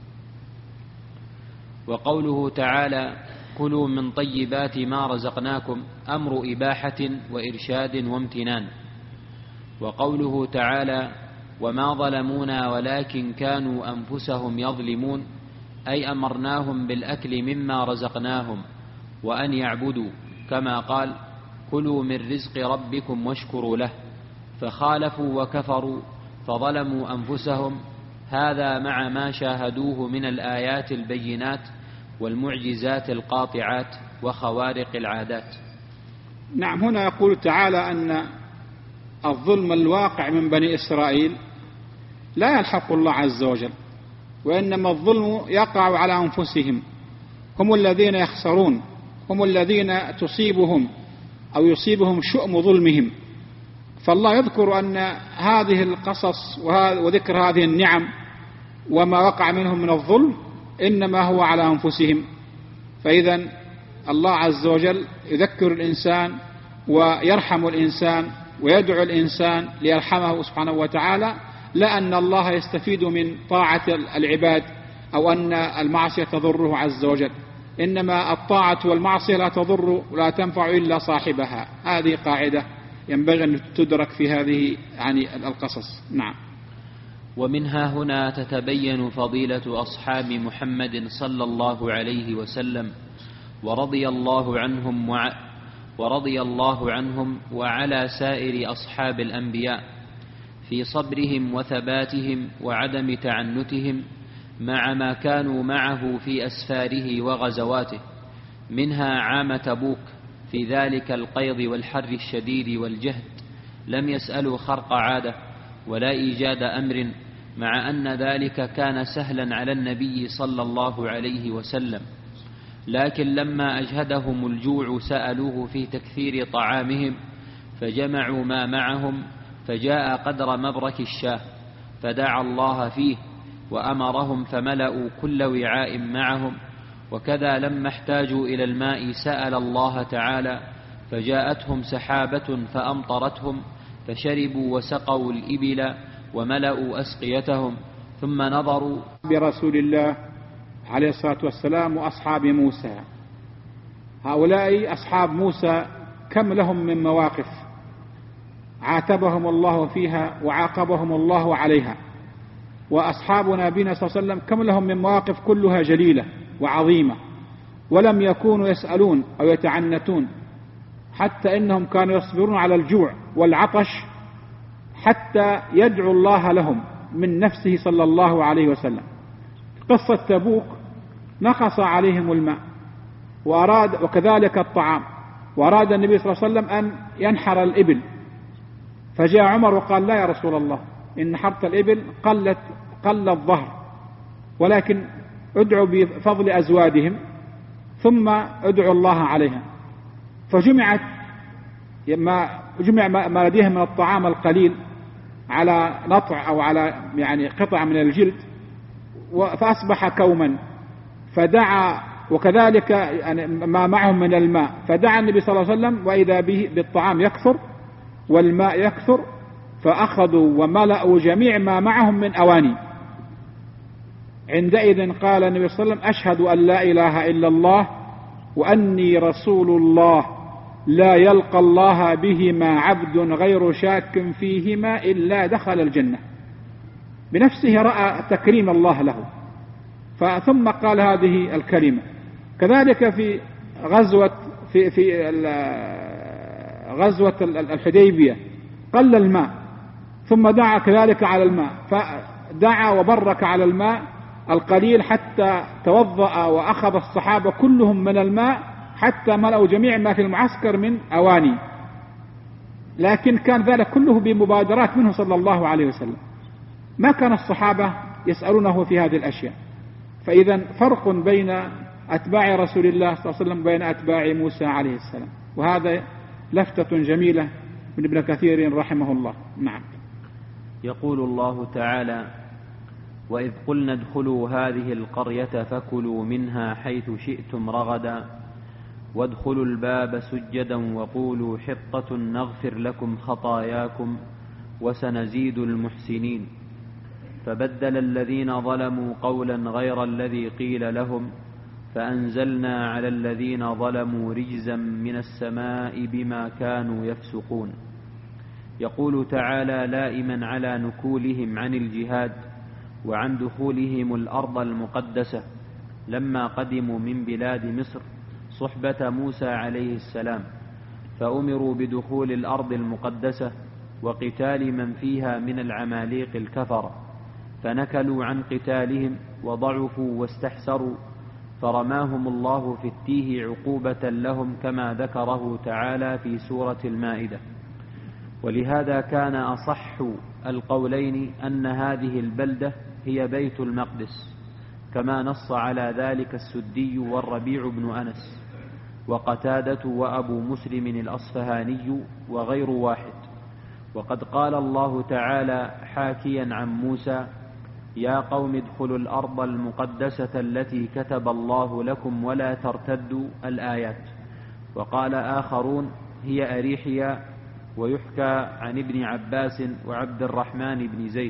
وقوله تعالى: كلوا من طيبات ما رزقناكم، أمر إباحة وإرشاد وامتنان. وقوله تعالى: وما ظلمونا ولكن كانوا أنفسهم يظلمون، أي أمرناهم بالأكل مما رزقناهم وأن يعبدوا، كما قال: كلوا من رزق ربكم واشكروا له، فخالفوا وكفروا فظلموا أنفسهم، هذا مع ما شاهدوه من الآيات البينات والمعجزات القاطعات وخوارق العادات.
نعم، هنا يقول تعالى أن الظلم الواقع من بني إسرائيل لا يلحق الله عز وجل، وإنما الظلم يقع على أنفسهم، هم الذين يخسرون، هم الذين تصيبهم أو يصيبهم شؤم ظلمهم. فالله يذكر أن هذه القصص وذكر هذه النعم وما وقع منهم من الظلم إنما هو على أنفسهم. فإذا الله عز وجل يذكر الإنسان ويرحم الإنسان ويدعو الإنسان ليرحمه سبحانه وتعالى، لا أن الله يستفيد من طاعة العباد أو أن المعصية تضره عز وجل، إنما الطاعة والمعصية لا تضر ولا تنفع إلا صاحبها. هذه قاعدة ينبغي أن تدرك في هذه القصص. نعم.
ومنها هنا تتبين فضيلة أصحاب محمد صلى الله عليه وسلم، ورضي الله عنهم وعلى سائر أصحاب الأنبياء في صبرهم وثباتهم وعدم تعنتهم مع ما كانوا معه في أسفاره وغزواته، منها عام تبوك في ذلك القيض والحر الشديد والجهد، لم يسألوا خرق عادة ولا إيجاد أمر، مع أن ذلك كان سهلا على النبي صلى الله عليه وسلم، لكن لما أجهدهم الجوع سألوه في تكثير طعامهم، فجمعوا ما معهم فجاء قدر مبرك الشاه، فدعا الله فيه وأمرهم فملأوا كل وعاء معهم. وكذا لما احتاجوا إلى الماء سأل الله تعالى، فجاءتهم سحابة فأمطرتهم، فشربوا وسقوا الإبل وملأوا أسقيتهم، ثم نظروا
برسول الله عليه الصلاة والسلام وأصحاب موسى. هؤلاء أصحاب موسى كم لهم من مواقف عاتبهم الله فيها وعاقبهم الله عليها، وأصحاب نبينا صلى الله عليه وسلم كم لهم من مواقف كلها جليلة وعظيمة، ولم يكونوا يسألون أو يتعنتون، حتى إنهم كانوا يصبرون على الجوع والعطش حتى يدعو الله لهم من نفسه صلى الله عليه وسلم. قصة تبوك نقص عليهم الماء وكذلك الطعام، وأراد النبي صلى الله عليه وسلم أن ينحر الإبل، فجاء عمر وقال: لا يا رسول الله، إن حرث الإبل قل الظهر، ولكن ادعوا بفضل أزوادهم ثم ادعوا الله عليها. فجمع ما لديهم من الطعام القليل على نطع أو على قطع من الجلد، فأصبح كوما، فدعا، وكذلك ما معهم من الماء، فدعا النبي صلى الله عليه وسلم وإذا به بالطعام يكثر والماء يكثر، فأخذوا وملأوا جميع ما معهم من أواني. عندئذ قال النبي صلى الله عليه وسلم: أشهد أن لا إله إلا الله وأني رسول الله، لا يلقى الله بهما عبد غير شاك فيهما إلا دخل الجنة. بنفسه رأى تكريم الله له، ثم قال هذه الكلمة. كذلك في غزوة الحديبية قل الماء، ثم دعا كذلك على الماء، فدعا وبرك على الماء القليل حتى توضأ وأخذ الصحابة كلهم من الماء حتى ملأوا جميع ما في المعسكر من أواني، لكن كان ذلك كله بمبادرات منه صلى الله عليه وسلم، ما كان الصحابة يسألونه في هذه الأشياء. فإذا فرق بين أتباع رسول الله صلى الله عليه وسلم وبين أتباع موسى عليه السلام، وهذا لفتة جميلة من ابن كثير رحمه الله. نعم.
يقول الله تعالى: وإذ قلنا ادخلوا هذه القرية فكلوا منها حيث شئتم رغدا وادخلوا الباب سجدا وقولوا حطة نغفر لكم خطاياكم وسنزيد المحسنين. فبدل الذين ظلموا قولا غير الذي قيل لهم فأنزلنا على الذين ظلموا رجزا من السماء بما كانوا يفسقون. يقول تعالى لائما على نكولهم عن الجهاد وعن دخولهم الأرض المقدسة لما قدموا من بلاد مصر صحبة موسى عليه السلام، فأمروا بدخول الأرض المقدسة وقتال من فيها من العماليق الكفر، فنكلوا عن قتالهم وضعفوا واستحسروا، فرماهم الله في التيه عقوبة لهم كما ذكره تعالى في سورة المائدة. ولهذا كان أصح القولين أن هذه البلدة هي بيت المقدس، كما نص على ذلك السدي والربيع بن أنس وقتادة وأبو مسلم الأصفهاني وغير واحد. وقد قال الله تعالى حاكيا عن موسى يا قوم ادخلوا الأرض المقدسة التي كتب الله لكم ولا ترتدوا الآيات. وقال آخرون هي أريحيا. ويحكى عن ابن عباس وعبد الرحمن بن زيد.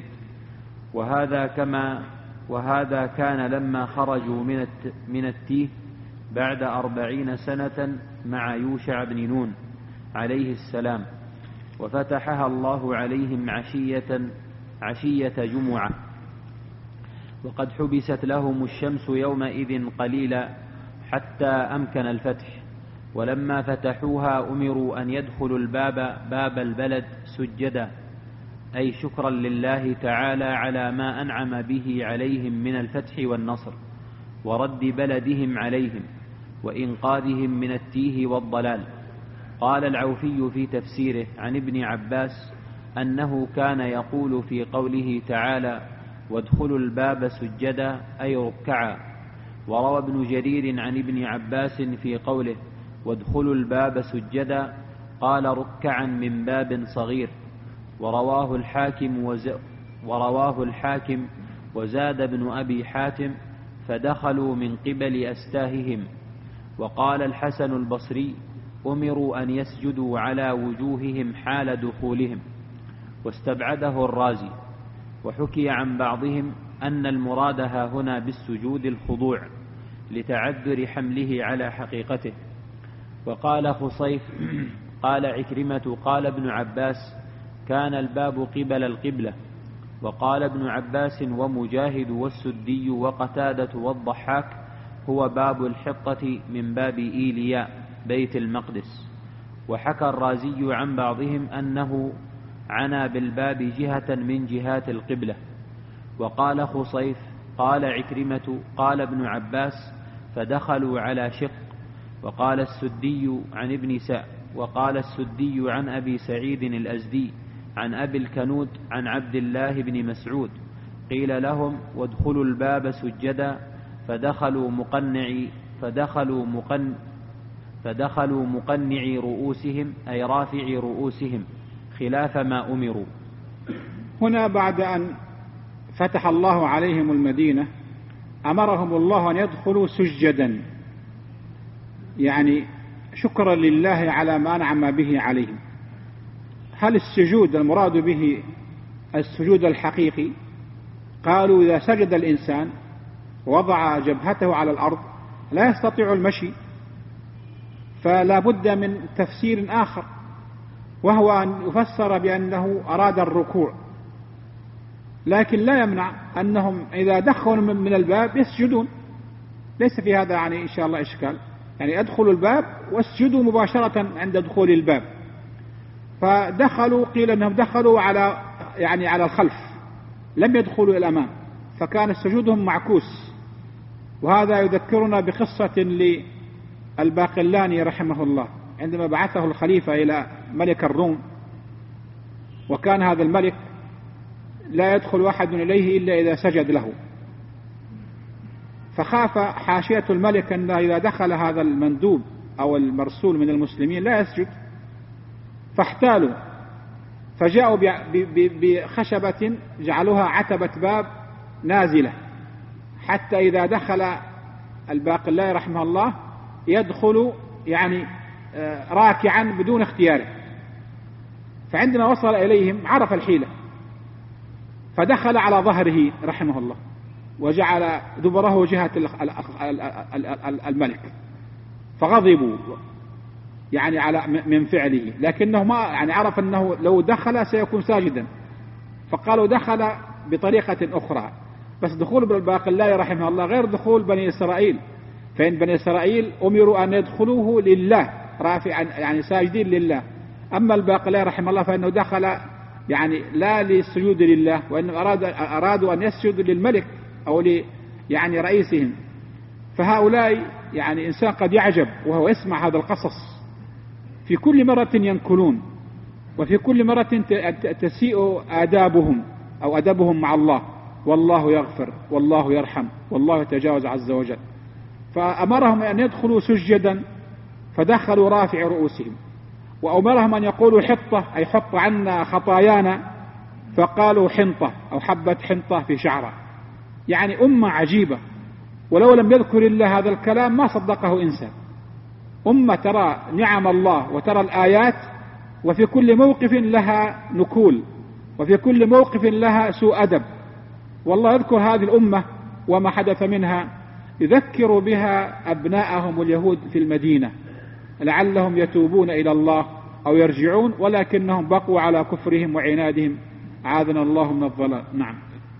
وهذا كان لما خرجوا من التيه بعد 40 سنة مع يوشع بن نون عليه السلام، وفتحها الله عليهم عشية جمعة، وقد حبست لهم الشمس يومئذ قليلا حتى أمكن الفتح. ولما فتحوها أمروا أن يدخلوا باب البلد سجدا، أي شكرا لله تعالى على ما أنعم به عليهم من الفتح والنصر ورد بلدهم عليهم وإنقاذهم من التيه والضلال. قال العوفي في تفسيره عن ابن عباس أنه كان يقول في قوله تعالى وادخلوا الباب سجدا أي ركعا. وروى ابن جرير عن ابن عباس في قوله وادخلوا الباب سجدا قال ركعا من باب صغير. ورواه الحاكم وزاد ابن أبي حاتم فدخلوا من قبل أستاههم. وقال الحسن البصري أمروا أن يسجدوا على وجوههم حال دخولهم، واستبعده الرازي. وحكي عن بعضهم أن المراد ها هنا بالسجود الخضوع لتعذر حمله على حقيقته. وقال خصيف قال عكرمة قال ابن عباس كان الباب قبل القبلة. وقال ابن عباس ومجاهد والسدي وقتادة والضحاك هو باب الحطة من باب إيليا بيت المقدس. وحكى الرازي عن بعضهم أنه عنا بالباب جهة من جهات القبلة. وقال خصيف قال عكرمة قال ابن عباس فدخلوا على شق. وقال السدي عن أبي سعيد الأزدي عن أبي الكنود عن عبد الله بن مسعود قيل لهم وادخلوا الباب سجدا فدخلوا مقنعي رؤوسهم أي رافعي رؤوسهم خلاف ما أمروا.
هنا بعد أن فتح الله عليهم المدينة أمرهم الله أن يدخلوا سجدا، يعني شكرا لله على ما أنعم به عليهم. هل السجود المراد به السجود الحقيقي؟ قالوا إذا سجد الإنسان وضع جبهته على الأرض لا يستطيع المشي، فلا بد من تفسير آخر، وهو أن يفسر بأنه أراد الركوع. لكن لا يمنع أنهم إذا دخلوا من الباب يسجدون، ليس في هذا يعني إن شاء الله إشكال، يعني أدخلوا الباب واسجدوا مباشرة عند دخول الباب. فدخلوا قيل أنهم دخلوا على الخلف، لم يدخلوا إلى الأمام، فكان سجودهم معكوس. وهذا يذكرنا بقصة للباقلاني رحمه الله عندما بعثه الخليفة إلى ملك الروم، وكان هذا الملك لا يدخل أحد إليه إلا إذا سجد له، فخاف حاشية الملك أن إذا دخل هذا المندوب أو المرسول من المسلمين لا يسجد، فاحتالوا فجاءوا بخشبة جعلوها عتبة باب نازلة، حتى إذا دخل الباقلاني رحمه الله يدخل يعني راكعا بدون اختياره، فعندما وصل إليهم عرف الحيلة، فدخل على ظهره رحمه الله وجعل دبره جهة الملك، فغضبوا يعني على من فعله، لكنه ما يعني عرف أنه لو دخل سيكون ساجدا، فقالوا دخل بطريقة أخرى. بس دخول الباقلاني رحمه الله غير دخول بني إسرائيل، فإن بني إسرائيل أمروا أن يدخلوه لله رافعا يعني ساجدين لله، أما الباقلاني رحمه الله فإنه دخل يعني لا للسجود لله، وإنه أرادوا أن يسجدوا للملك أو يعني رئيسهم. فهؤلاء يعني إنسان قد يعجب وهو يسمع هذا القصص، في كل مرة ينكلون، وفي كل مرة تسيء آدابهم أو أدبهم مع الله، والله يغفر والله يرحم والله يتجاوز عز وجل. فأمرهم أن يدخلوا سجدا فدخلوا رافع رؤوسهم، وأمرهم أن يقولوا حطة أي حط عنا خطايانا، فقالوا حنطة أو حبة حنطة في شعره. يعني أمة عجيبة، ولو لم يذكر الله هذا الكلام ما صدقه إنسان. أمة ترى نعم الله وترى الآيات، وفي كل موقف لها نكول، وفي كل موقف لها سوء أدب. والله يذكر هذه الأمة وما حدث منها، يذكر بها أبناءهم اليهود في المدينة لعلهم يتوبون إلى الله أو يرجعون، ولكنهم بقوا على كفرهم وعنادهم، عاذنا الله من الضلال. نعم.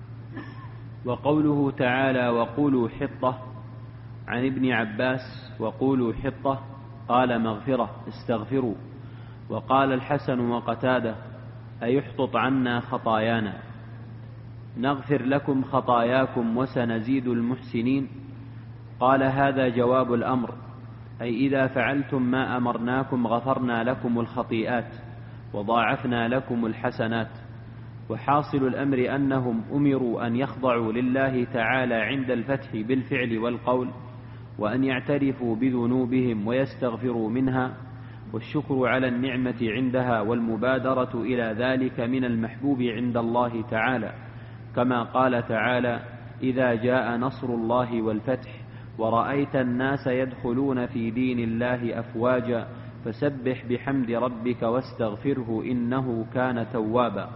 وقوله تعالى وقولوا حطة، عن ابن عباس وقولوا حطة قال مغفرة استغفروا. وقال الحسن وقتادة أيحطط عنا خطايانا، نغفر لكم خطاياكم وسنزيد المحسنين. قال هذا جواب الأمر، أي إذا فعلتم ما أمرناكم غفرنا لكم الخطيئات وضاعفنا لكم الحسنات. وحاصل الأمر أنهم أمروا أن يخضعوا لله تعالى عند الفتح بالفعل والقول، وأن يعترفوا بذنوبهم ويستغفروا منها، والشكر على النعمة عندها والمبادرة إلى ذلك من المحبوب عند الله تعالى، كما قال تعالى إذا جاء نصر الله والفتح ورأيت الناس يدخلون في دين الله أفواجا فسبح بحمد ربك واستغفره إنه كان توابا.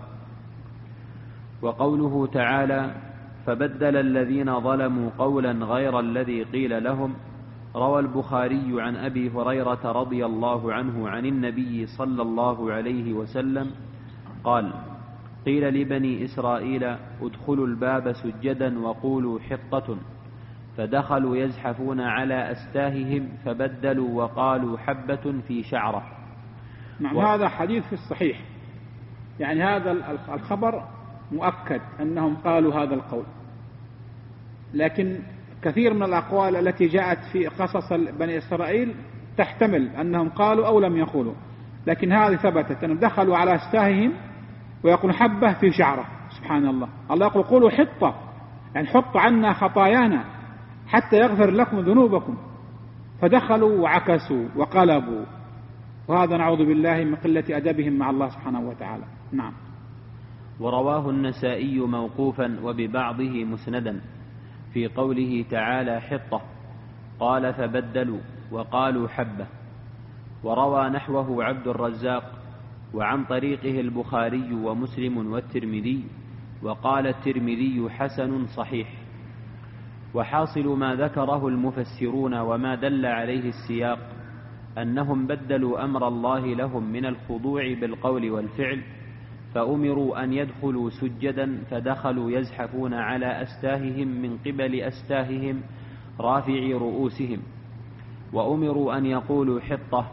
وقوله تعالى فبدل الذين ظلموا قولا غير الذي قيل لهم. روى البخاري عن أبي هريرة رضي الله عنه عن النبي صلى الله عليه وسلم قال قيل لبني إسرائيل ادخلوا الباب سجدا وقولوا حطة، فدخلوا يزحفون على أستاههم فبدلوا وقالوا حبة في شعره.
نعم. هذا حديث في الصحيح، يعني هذا الخبر مؤكد أنهم قالوا هذا القول، لكن كثير من الأقوال التي جاءت في قصص بني إسرائيل تحتمل أنهم قالوا أو لم يقولوا، لكن هذه ثبتت أنهم دخلوا على أستاههم ويقول حبة في شعره. سبحان الله. الله يقول قولوا حطة، يعني حط عنا خطايانا حتى يغفر لكم ذنوبكم، فدخلوا وعكسوا وقلبوا، وهذا نعوذ بالله من قلة أدبهم مع الله سبحانه وتعالى. نعم.
ورواه النسائي موقوفا وببعضه مسندا في قوله تعالى حطة قال فبدلوا وقالوا حبة. وروى نحوه عبد الرزاق وعن طريقه البخاري ومسلم والترمذي، وقال الترمذي حسن صحيح. وحاصل ما ذكره المفسرون وما دل عليه السياق أنهم بدلوا أمر الله لهم من الخضوع بالقول والفعل، فأمروا أن يدخلوا سجدا فدخلوا يزحفون على أستاههم من قبل أستاههم رافعي رؤوسهم. وأمروا أن يقولوا حطة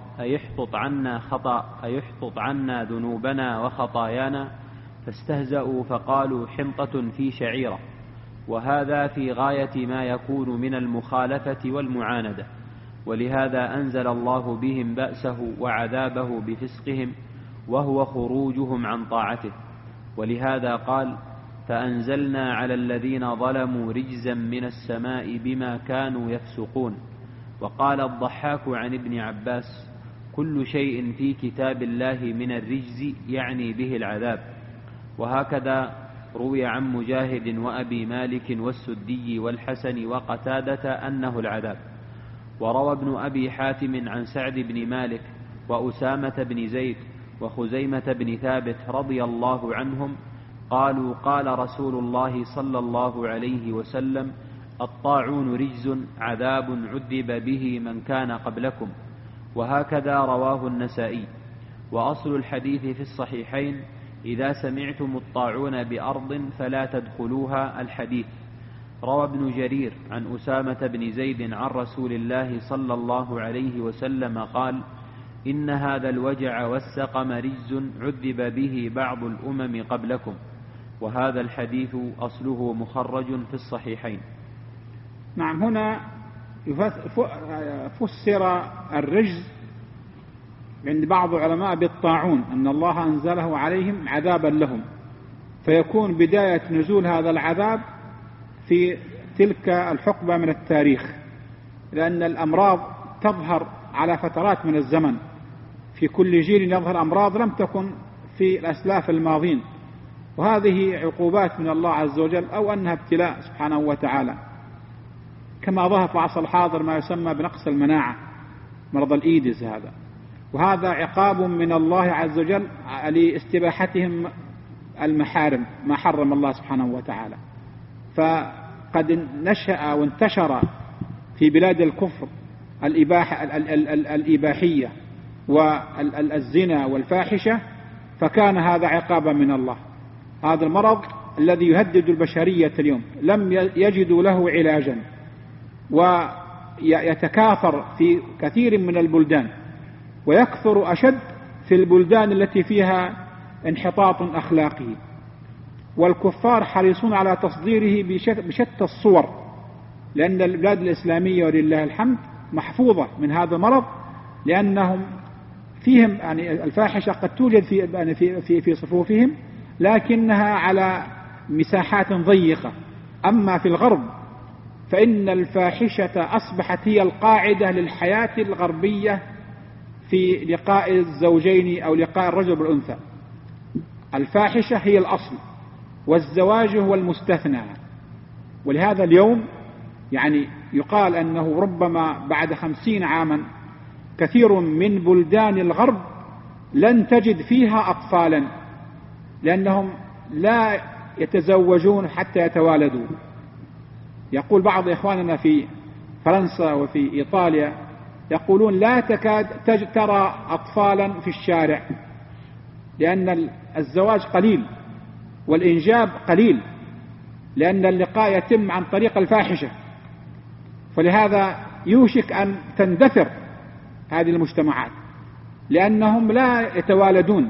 أيحطط عنا ذنوبنا وخطايانا، فاستهزأوا فقالوا حنطة في شعيرة. وهذا في غاية ما يكون من المخالفة والمعاندة، ولهذا أنزل الله بهم بأسه وعذابه بفسقهم وهو خروجهم عن طاعته. ولهذا قال فأنزلنا على الذين ظلموا رجزا من السماء بما كانوا يفسقون. وقال الضحاك عن ابن عباس كل شيء في كتاب الله من الرجز يعني به العذاب. وهكذا روي عن مجاهد وأبي مالك والسدي والحسن وقتادة أنه العذاب. وروى ابن أبي حاتم عن سعد بن مالك وأسامة بن زيد وخزيمة بن ثابت رضي الله عنهم قالوا قال رسول الله صلى الله عليه وسلم: الطاعون رجز عذاب عذب به من كان قبلكم. وهكذا رواه النسائي. وأصل الحديث في الصحيحين: إذا سمعتم الطاعون بأرض فلا تدخلوها. الحديث. روى ابن جرير عن أسامة بن زيد عن رسول الله صلى الله عليه وسلم قال: إن هذا الوجع والسقم رجز عذب به بعض الأمم قبلكم. وهذا الحديث أصله مخرج في الصحيحين.
نعم، هنا فسر الرجز عند بعض العلماء بالطاعون، أن الله أنزله عليهم عذابا لهم، فيكون بداية نزول هذا العذاب في تلك الحقبة من التاريخ، لأن الأمراض تظهر على فترات من الزمن، في كل جيل يظهر أمراض لم تكن في الأسلاف الماضين، وهذه عقوبات من الله عز وجل أو أنها ابتلاء سبحانه وتعالى، كما ظهر في العصر الحاضر ما يسمى بنقص المناعة، مرض الإيدز هذا، وهذا عقاب من الله عز وجل لاستباحتهم المحارم ما حرم الله سبحانه وتعالى. فقد نشأ وانتشر في بلاد الكفر الإباحية والزنا والفاحشة، فكان هذا عقابا من الله. هذا المرض الذي يهدد البشرية اليوم لم يجدوا له علاجا، ويتكاثر في كثير من البلدان، ويكثر أشد في البلدان التي فيها انحطاط أخلاقي، والكفار حريصون على تصديره بشتى الصور، لأن البلاد الإسلامية ولله الحمد محفوظة من هذا المرض، لأنهم فيهم يعني الفاحشة قد توجد في صفوفهم، لكنها على مساحات ضيقة. أما في الغرب فإن الفاحشة أصبحت هي القاعدة للحياة الغربية في لقاء الزوجين أو لقاء الرجل بالأنثى. الفاحشة هي الأصل، والزواج هو المستثنى. ولهذا اليوم يعني يقال أنه ربما بعد 50 عاما كثير من بلدان الغرب لن تجد فيها أطفالا، لأنهم لا يتزوجون حتى يتوالدوا. يقول بعض إخواننا في فرنسا وفي إيطاليا يقولون لا تكاد ترى أطفالا في الشارع، لأن الزواج قليل والإنجاب قليل، لأن اللقاء يتم عن طريق الفاحشة، فلهذا يوشك أن تندثر هذه المجتمعات، لأنهم لا يتوالدون.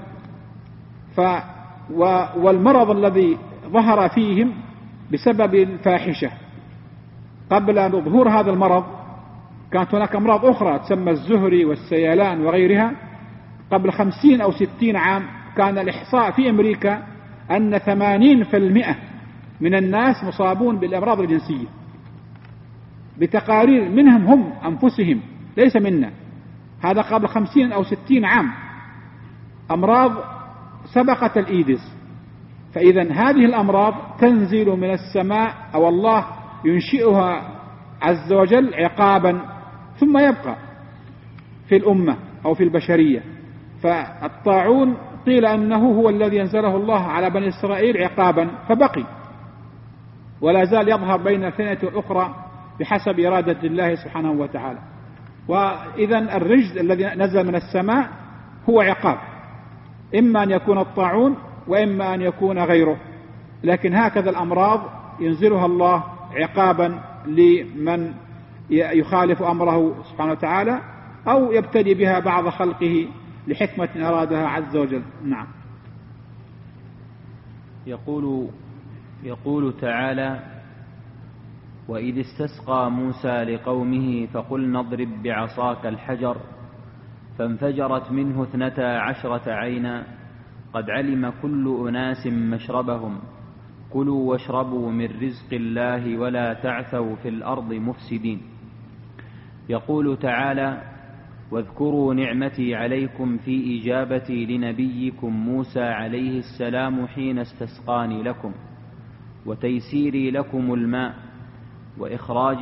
والمرض الذي ظهر فيهم بسبب الفاحشة. قبل ظهور هذا المرض كانت هناك أمراض أخرى تسمى الزهري والسيلان وغيرها. قبل 50 أو 60 عام كان الإحصاء في أمريكا أن 80% من الناس مصابون بالأمراض الجنسية، بتقارير منهم هم أنفسهم ليس منا. هذا قبل 50 أو 60 عام، أمراض سبقت الإيدز. فإذا هذه الأمراض تنزل من السماء، أو الله ينشئها عز وجل عقابا، ثم يبقى في الأمة أو في البشرية. فالطاعون قيل أنه هو الذي ينزله الله على بني إسرائيل عقابا، فبقي ولا زال يظهر بين الثانية والأخرى بحسب إرادة الله سبحانه وتعالى. وإذا الرجز الذي نزل من السماء هو عقاب، إما أن يكون الطاعون وإما أن يكون غيره، لكن هكذا الأمراض ينزلها الله عقابا لمن يخالف أمره سبحانه وتعالى، أو يبتدي بها بعض خلقه لحكمة أرادها عز وجل. نعم.
يقول تعالى: وإذ استسقى موسى لقومه فقلنا اضرب بعصاك الحجر فانفجرت منه 12 عينا قد علم كل أناس مشربهم كلوا واشربوا من رزق الله ولا تعثوا في الأرض مفسدين. يقول تعالى: واذكروا نعمتي عليكم في إجابتي لنبيكم موسى عليه السلام حين استسقاني لكم وتيسيري لكم الماء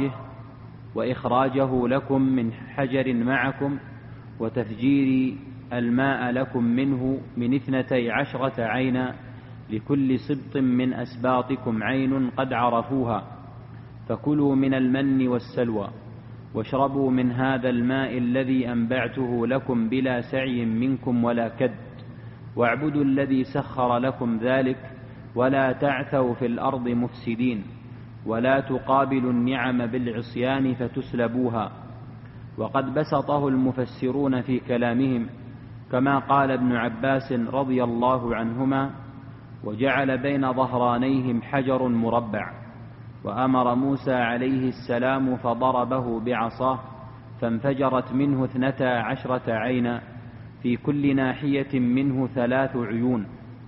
وإخراجه لكم من حجر معكم وتفجير الماء لكم منه من 12 عينا لكل سبط من أسباطكم عين قد عرفوها، فكلوا من المن والسلوى واشربوا من هذا الماء الذي أنبعته لكم بلا سعي منكم ولا كد، واعبدوا الذي سخر لكم ذلك، ولا تعثوا في الأرض مفسدين، ولا تقابلوا النعم بالعصيان فتسلبوها. وقد بسطه المفسرون في كلامهم، كما قال ابن عباس رضي الله عنهما: وجعل بين ظهرانيهم حجر مربع، وأمر موسى عليه السلام فضربه بعصاه فانفجرت منه 12 عينا، في كل ناحية منه 3 عيون،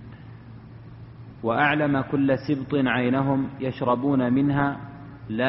وأعلم كل سبط عينهم يشربون منها، لا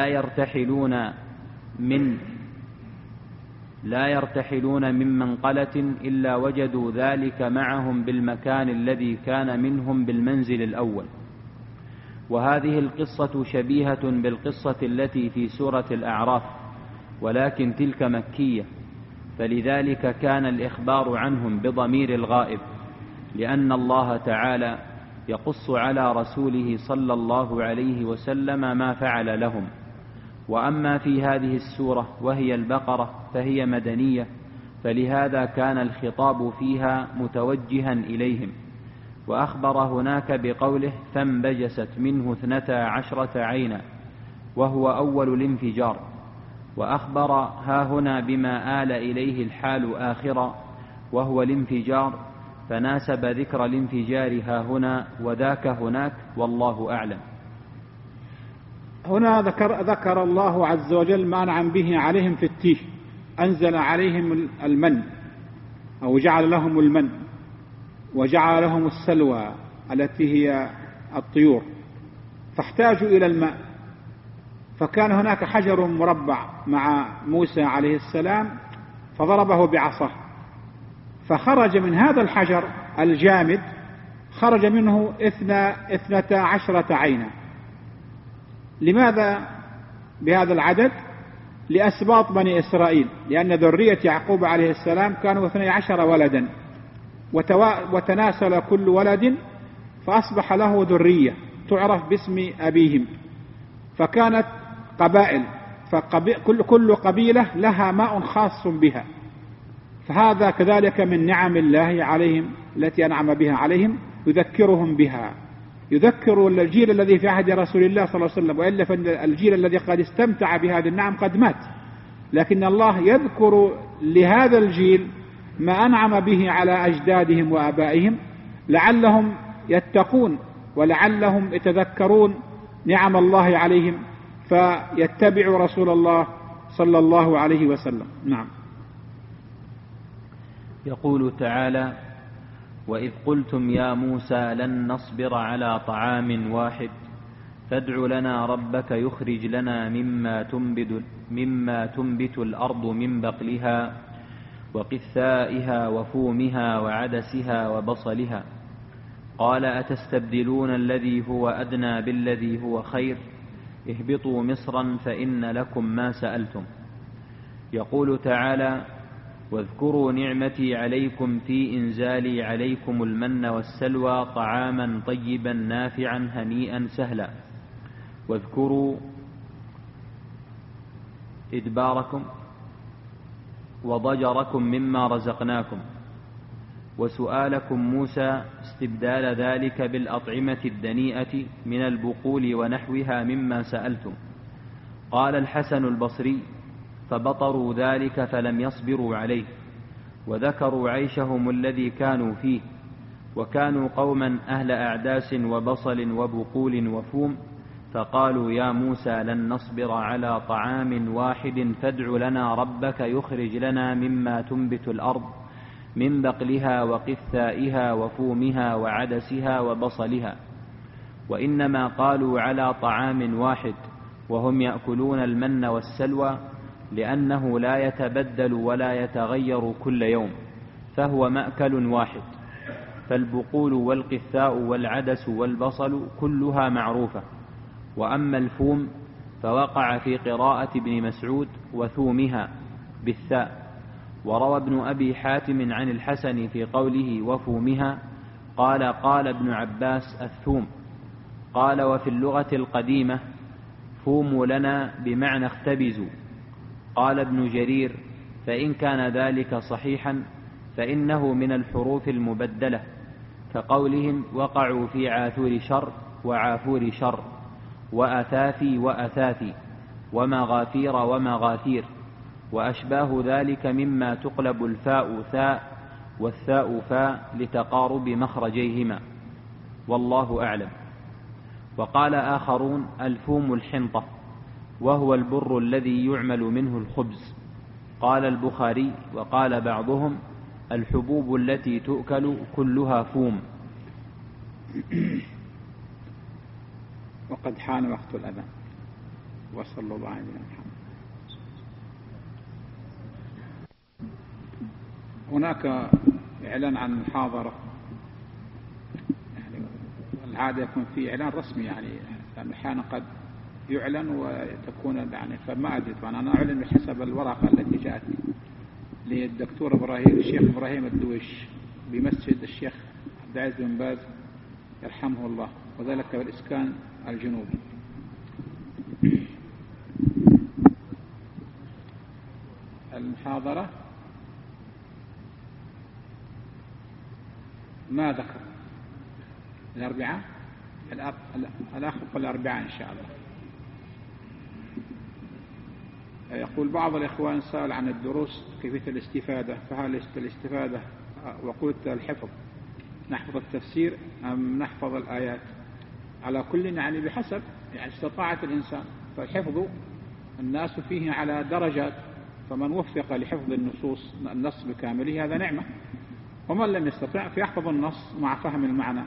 يرتحلون من منقلة إلا وجدوا ذلك معهم بالمكان الذي كان منهم بالمنزل الأول. وهذه القصة شبيهة بالقصة التي في سورة الأعراف، ولكن تلك مكية، فلذلك كان الإخبار عنهم بضمير الغائب، لأن الله تعالى يقص على رسوله صلى الله عليه وسلم ما فعل لهم. وأما في هذه السورة وهي البقرة فهي مدنية، فلهذا كان الخطاب فيها متوجها إليهم. وأخبر هناك بقوله فانبجست منه 12 عينا، وهو أول الانفجار، وأخبر هاهنا بما آل إليه الحال آخرا وهو الانفجار، فناسب ذكر الانفجار هاهنا وذاك هناك، والله أعلم.
هنا ذكر الله عز وجل ما أنعم به عليهم في التيه، أنزل عليهم المن، أو جعل لهم المن، وجعل لهم السلوى التي هي الطيور، فاحتاجوا إلى الماء، فكان هناك حجر مربع مع موسى عليه السلام فضربه بعصاه، فخرج من هذا الحجر الجامد خرج منه 12 عينا. لماذا بهذا العدد؟ لأسباط بني إسرائيل، لأن ذرية يعقوب عليه السلام كانوا 12 ولدا، وتناسل كل ولد فأصبح له ذرية تعرف باسم أبيهم، فكانت قبائل، فكل قبيلة لها ماء خاص بها، فهذا كذلك من نعم الله عليهم التي أنعم بها عليهم، يذكرهم بها، يذكر الجيل الذي في عهد رسول الله صلى الله عليه وسلم، وإلا فالجيل الذي قد استمتع بهذه النعم قد مات، لكن الله يذكر لهذا الجيل ما أنعم به على أجدادهم وآبائهم لعلهم يتقون ولعلهم يتذكرون نعم الله عليهم فيتبعوا رسول الله صلى الله عليه وسلم. نعم.
يقول تعالى: وإذ قلتم يا موسى لن نصبر على طعام واحد فادع لنا ربك يخرج لنا مما تنبت الأرض من بقلها وقثائها وفومها وعدسها وبصلها، قال أتستبدلون الذي هو أدنى بالذي هو خير، اهبطوا مصرا فإن لكم ما سألتم. يقول تعالى: واذكروا نعمتي عليكم في إنزالي عليكم المن والسلوى طعاما طيبا نافعا هنيئا سهلا، واذكروا إدباركم وضجركم مما رزقناكم، وسؤالكم موسى استبدال ذلك بالأطعمة الدنيئة من البقول ونحوها مما سألتم. قال الحسن البصري: فبطروا ذلك فلم يصبروا عليه، وذكروا عيشهم الذي كانوا فيه، وكانوا قوما أهل أعداس وبصل وبقول وفوم، فقالوا يا موسى لن نصبر على طعام واحد فادع لنا ربك يخرج لنا مما تنبت الأرض من بقلها وقثائها وفومها وعدسها وبصلها. وإنما قالوا على طعام واحد وهم يأكلون المن والسلوى لأنه لا يتبدل ولا يتغير كل يوم، فهو مأكل واحد، فالبقول والقثاء والعدس والبصل كلها معروفة. وأما الفوم فوقع في قراءة ابن مسعود وثومها بالثاء، وروى ابن أبي حاتم عن الحسن في قوله وفومها قال قال ابن عباس الثوم. قال وفي اللغة القديمة فوموا لنا بمعنى اختبزوا. قال ابن جرير فإن كان ذلك صحيحا فإنه من الحروف المبدلة كقولهم وقعوا في عاثور شر وعافور شر وأثافي وأثاثي ومغافير ومغاثير وأشباه ذلك مما تقلب الفاء ثاء والثاء فاء لتقارب مخرجيهما والله أعلم. وقال آخرون الفوم الحنطة وهو البر الذي يعمل منه الخبز. قال البخاري وقال بعضهم الحبوب التي تؤكل كلها فوم.
وقد حان وقت الأذان وصلى الله عليه وسلم. هناك إعلان عن محاضرة، يعني العادة يكون في إعلان رسمي، يعني أحيانا قد يعلن وتكون يعني فما أدري. أنا أعلن بحسب الورقة التي جاءتني للدكتور إبراهيم الشيخ إبراهيم الدويش بمسجد الشيخ عبد العزيز بن باز يرحمه الله، وذلك بالإسكان الجنوبي. المحاضرة ما ذكر الأربعاء، الآخر قل الأربعاء إن شاء الله. يقول بعض الإخوان سأل عن الدروس كيفية الاستفادة، فهل الاستفادة وقلت الحفظ نحفظ التفسير أم نحفظ الآيات؟ على كل يعني بحسب يعني استطاعة الإنسان، فالحفظ الناس فيه على درجات، فمن وفق لحفظ النص بكامله هذا نعمة، ومن لم يستطع فيحفظ النص مع فهم المعنى.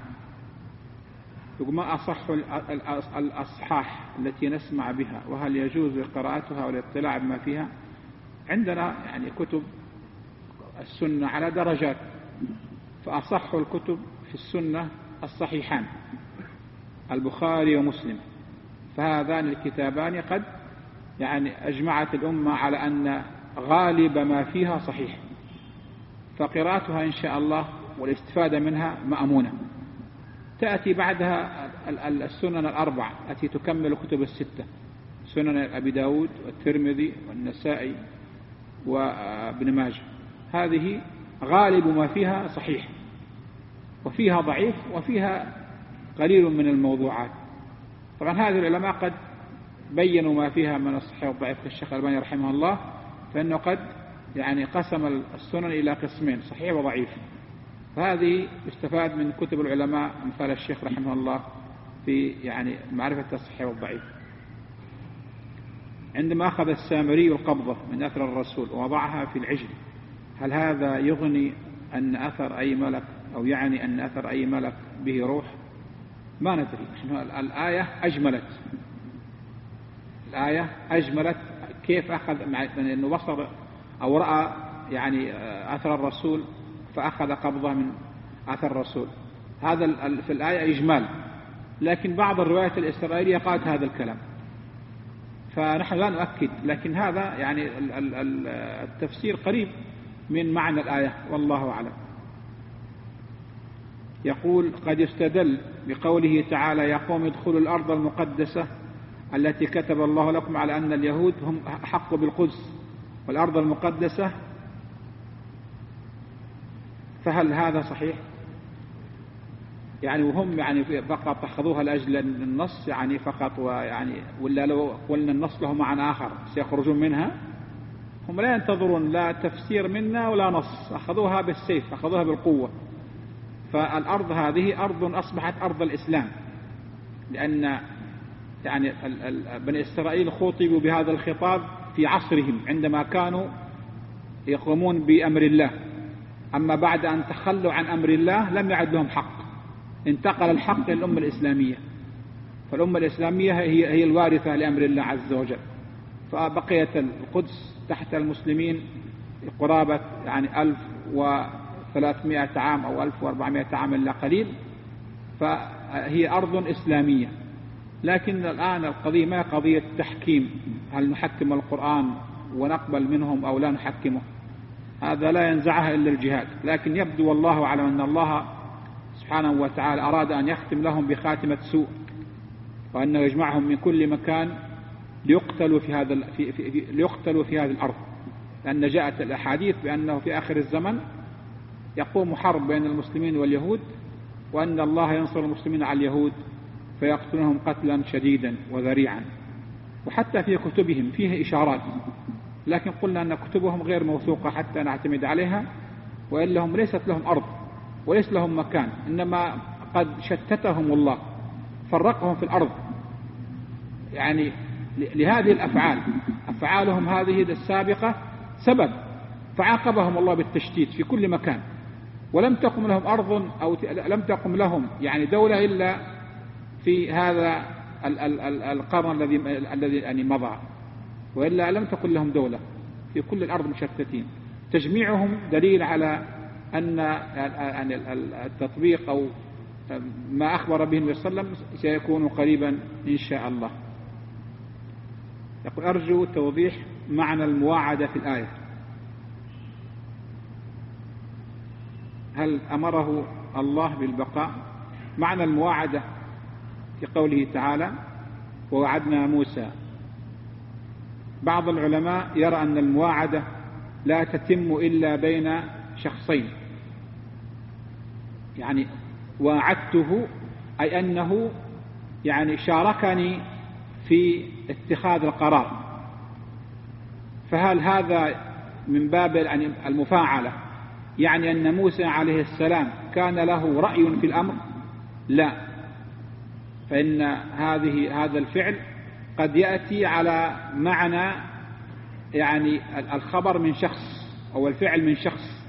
ما أصح الأصحاح التي نسمع بها، وهل يجوز قراءتها والاطلاع بما فيها؟ عندنا يعني كتب السنة على درجات، فأصح الكتب في السنة الصحيحان البخاري ومسلم، فهذان الكتابان قد يعني أجمعت الأمة على أن غالب ما فيها صحيح، فقراءتها إن شاء الله والاستفادة منها مأمونة. تأتي بعدها السنن الأربع التي تكمل كتب الستة، سنن أبي داود والترمذي والنسائي وابن ماجه، هذه غالب ما فيها صحيح، وفيها ضعيف وفيها قليل من الموضوعات. طبعا هذه العلماء قد بينوا ما فيها من الصحيح والضعيف كالشيخ الألباني رحمه الله، فإنه قد يعني قسم السنن إلى قسمين صحيح وضعيف، فهذه يستفاد من كتب العلماء مثال الشيخ رحمه الله في يعني معرفة الصحيح والضعيف. عندما أخذ السامري القبضة من أثر الرسول ووضعها في العجل، هل هذا يغني أن أثر أي ملك، أو يعني أن أثر أي ملك به روح؟ ما ندري. الآية أجملت كيف أخذ، أنه بصر أو رأى يعني أثر الرسول فأخذ قبضة من أثر الرسول، هذا في الآية إجمال، لكن بعض الروايات الإسرائيلية قالت هذا الكلام، فنحن لا نؤكد، لكن هذا يعني التفسير قريب من معنى الآية والله أعلم. يقول قد يستدل بقوله تعالى يا قوم ادخلوا الأرض المقدسة التي كتب الله لكم على أن اليهود هم أحق بالقدس والأرض المقدسة، فهل هذا صحيح؟ يعني وهم يعني فقط أخذوها لأجل النص يعني فقط، ويعني ولا لو قلنا النص له معنى آخر سيخرجون منها؟ هم لا ينتظرون لا تفسير منا ولا نص، أخذوها بالسيف، أخذوها بالقوة. فالأرض هذه أرض أصبحت أرض الإسلام، لأن يعني بني إسرائيل خاطبوا بهذا الخطاب في عصرهم عندما كانوا يقومون بأمر الله، أما بعد أن تخلوا عن أمر الله لم يعد لهم حق، انتقل الحق للأمة الإسلامية، فالأمة الإسلامية هي الوارثة لأمر الله عز وجل، فبقيت القدس تحت المسلمين قرابة يعني 1300 عام أو 1400 عام إلا قليل، فهي أرض إسلامية. لكن الآن القضية ما قضية تحكيم، هل نحكم القرآن ونقبل منهم أو لا نحكمه، هذا لا ينزعها إلا الجهاد. لكن يبدو والله أعلم أن الله سبحانه وتعالى أراد أن يختم لهم بخاتمة سوء، وأنه يجمعهم من كل مكان ليقتلوا في هذه الأرض، لأن جاءت الأحاديث بأنه في آخر الزمن يقوم حرب بين المسلمين واليهود، وأن الله ينصر المسلمين على اليهود فيقتلهم قتلا شديدا وذريعا. وحتى في كتبهم فيه إشارات، لكن قلنا أن كتبهم غير موثوقة حتى نعتمد عليها، وإلا هم ليست لهم أرض وليس لهم مكان، إنما قد شتتهم الله، فرقهم في الأرض يعني لهذه الأفعال. أفعالهم هذه السابقة سبب، فعاقبهم الله بالتشتيت في كل مكان، ولم تقم لهم أرض أو لم تقم لهم يعني دولة إلا في هذا القرن الذي يعني مضى، وإلا لم تكن لهم دولة، في كل الأرض مشتتين. تجميعهم دليل على أن التطبيق أو ما أخبر به النبي صلى الله عليه وسلم سيكون قريبا إن شاء الله. يقول: أرجو توضيح معنى المواعدة في الآية. هل أمره الله بالبقاء؟ معنى المواعدة في قوله تعالى: ووعدنا موسى. بعض العلماء يرى أن المواعدة لا تتم إلا بين شخصين، يعني واعدته أي أنه يعني شاركني في اتخاذ القرار. فهل هذا من باب المفاعلة، يعني أن موسى عليه السلام كان له رأي في الأمر؟ لا، فإن هذا الفعل قد يأتي على معنى يعني الخبر من شخص أو الفعل من شخص،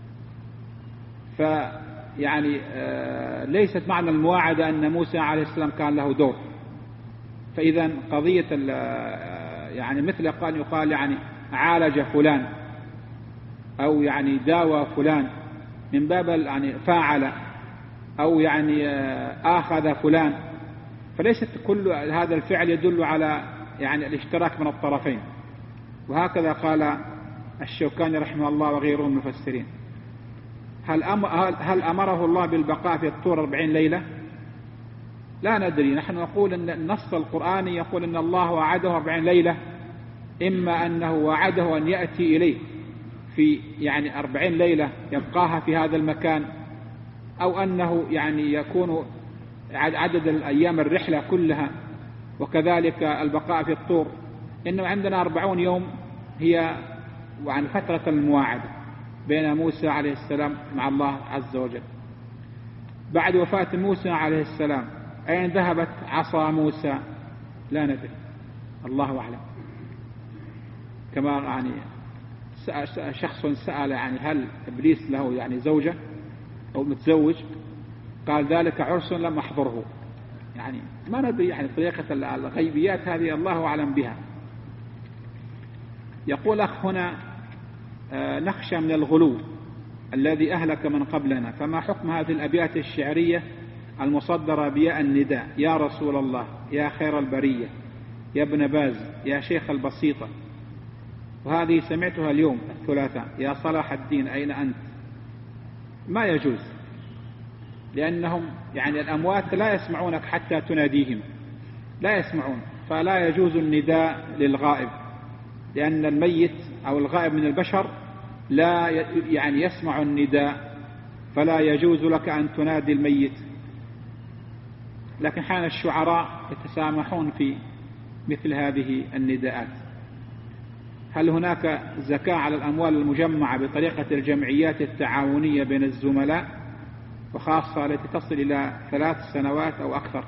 فيعني ليست معنى المواعدة أن موسى عليه السلام كان له دور. فإذا قضية يعني مثل يقال يعني عالج فلان أو يعني داوى فلان من باب يعني فاعل أو يعني آخذ فلان، فليست كل هذا الفعل يدل على يعني الاشتراك من الطرفين. وهكذا قال الشوكاني رحمه الله وغيره من المفسرين. هل أمره الله بالبقاء في الطور 40 ليلة؟ لا ندري. نحن نقول أن النص القرآني يقول أن الله وعده 40 ليلة، إما أنه وعده أن يأتي إليه في يعني 40 ليلة يبقاها في هذا المكان، أو أنه يعني يكون عدد الأيام الرحلة كلها، وكذلك البقاء في الطور. إنه عندنا 40 يوم هي عن فترة المواعدة بين موسى عليه السلام مع الله عز وجل. بعد وفاة موسى عليه السلام أين ذهبت عصا موسى؟ لا ندري، الله أعلم. كما يعني شخص سأل يعني هل إبليس له يعني زوجة أو متزوج؟ قال: ذلك عرس لم أحضره. يعني ما ندري، يعني طريقة الغيبيات هذه الله أعلم بها. يقول أخ هنا: نخشى من الغلو الذي أهلك من قبلنا، فما حكم هذه الأبيات الشعرية المصدرة بياء النداء: يا رسول الله، يا خير البرية، يا ابن باز، يا شيخ البسيطة؟ وهذه سمعتها اليوم الثلاثاء: يا صلاح الدين أين أنت؟ ما يجوز، لأنهم يعني الأموات لا يسمعونك حتى تناديهم، لا يسمعون، فلا يجوز النداء للغائب، لأن الميت أو الغائب من البشر لا يعني يسمع النداء، فلا يجوز لك أن تنادي الميت. لكن حان الشعراء يتسامحون في مثل هذه النداءات. هل هناك زكاة على الأموال المجمعة بطريقة الجمعيات التعاونية بين الزملاء، وخاصة التي تصل إلى 3 سنوات أو أكثر؟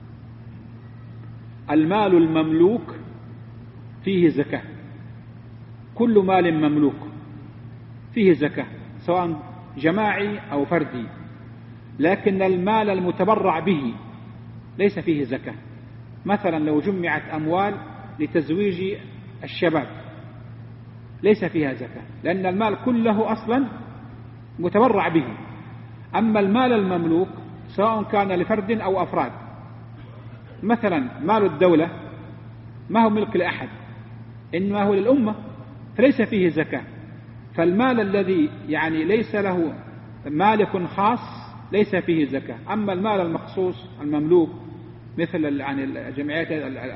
المال المملوك فيه زكاة، كل مال مملوك فيه زكاة سواء جماعي أو فردي، لكن المال المتبرع به ليس فيه زكاة. مثلا لو جمعت أموال لتزويج الشباب ليس فيها زكاة، لأن المال كله أصلا متبرع به. أما المال المملوك سواء كان لفرد أو أفراد، مثلا مال الدولة ما هو ملك لأحد، إنما هو للأمة، فليس فيه زكاة. فالمال الذي يعني ليس له مالك خاص ليس فيه زكاة. أما المال المخصوص المملوك مثل يعني الجمعيات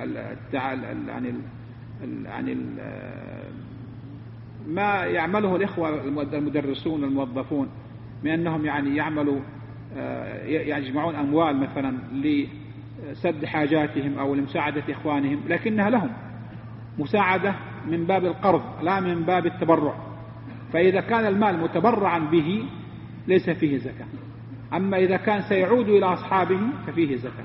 يعني ما يعمله الإخوة المدرسون الموظفون من أنهم يعني يعملوا يجمعون أموال مثلا لسد حاجاتهم أو لمساعدة إخوانهم، لكنها لهم مساعدة من باب القرض لا من باب التبرع. فإذا كان المال متبرعا به ليس فيه زكاة. أما إذا كان سيعود إلى أصحابه ففيه زكاة.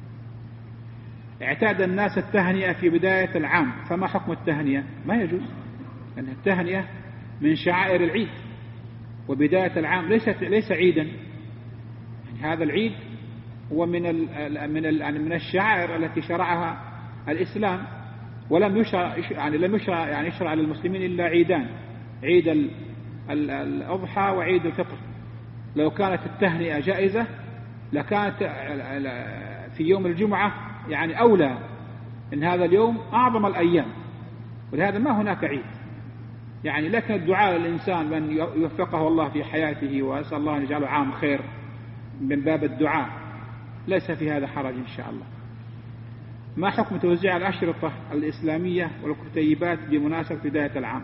اعتاد الناس التهنئة في بداية العام، فما حكم التهنئة؟ ما يجوز، لأن التهنئة من شعائر العيد، وبداية العام ليس عيدا. يعني هذا العيد هو من الشعائر التي شرعها الإسلام، ولم يشرع للمسلمين إلا عيدان، عيد الأضحى وعيد الفطر. لو كانت التهنئة جائزة لكانت في يوم الجمعة يعني أولى، إن هذا اليوم أعظم الأيام، ولهذا ما هناك عيد يعني. لكن الدعاء للإنسان بأن يوفقه الله في حياته وأسأل الله أن يجعله عام خير من باب الدعاء، ليس في هذا حرج إن شاء الله. ما حكم توزيع الأشرطة الإسلامية والكتيبات بمناسبة بداية العام؟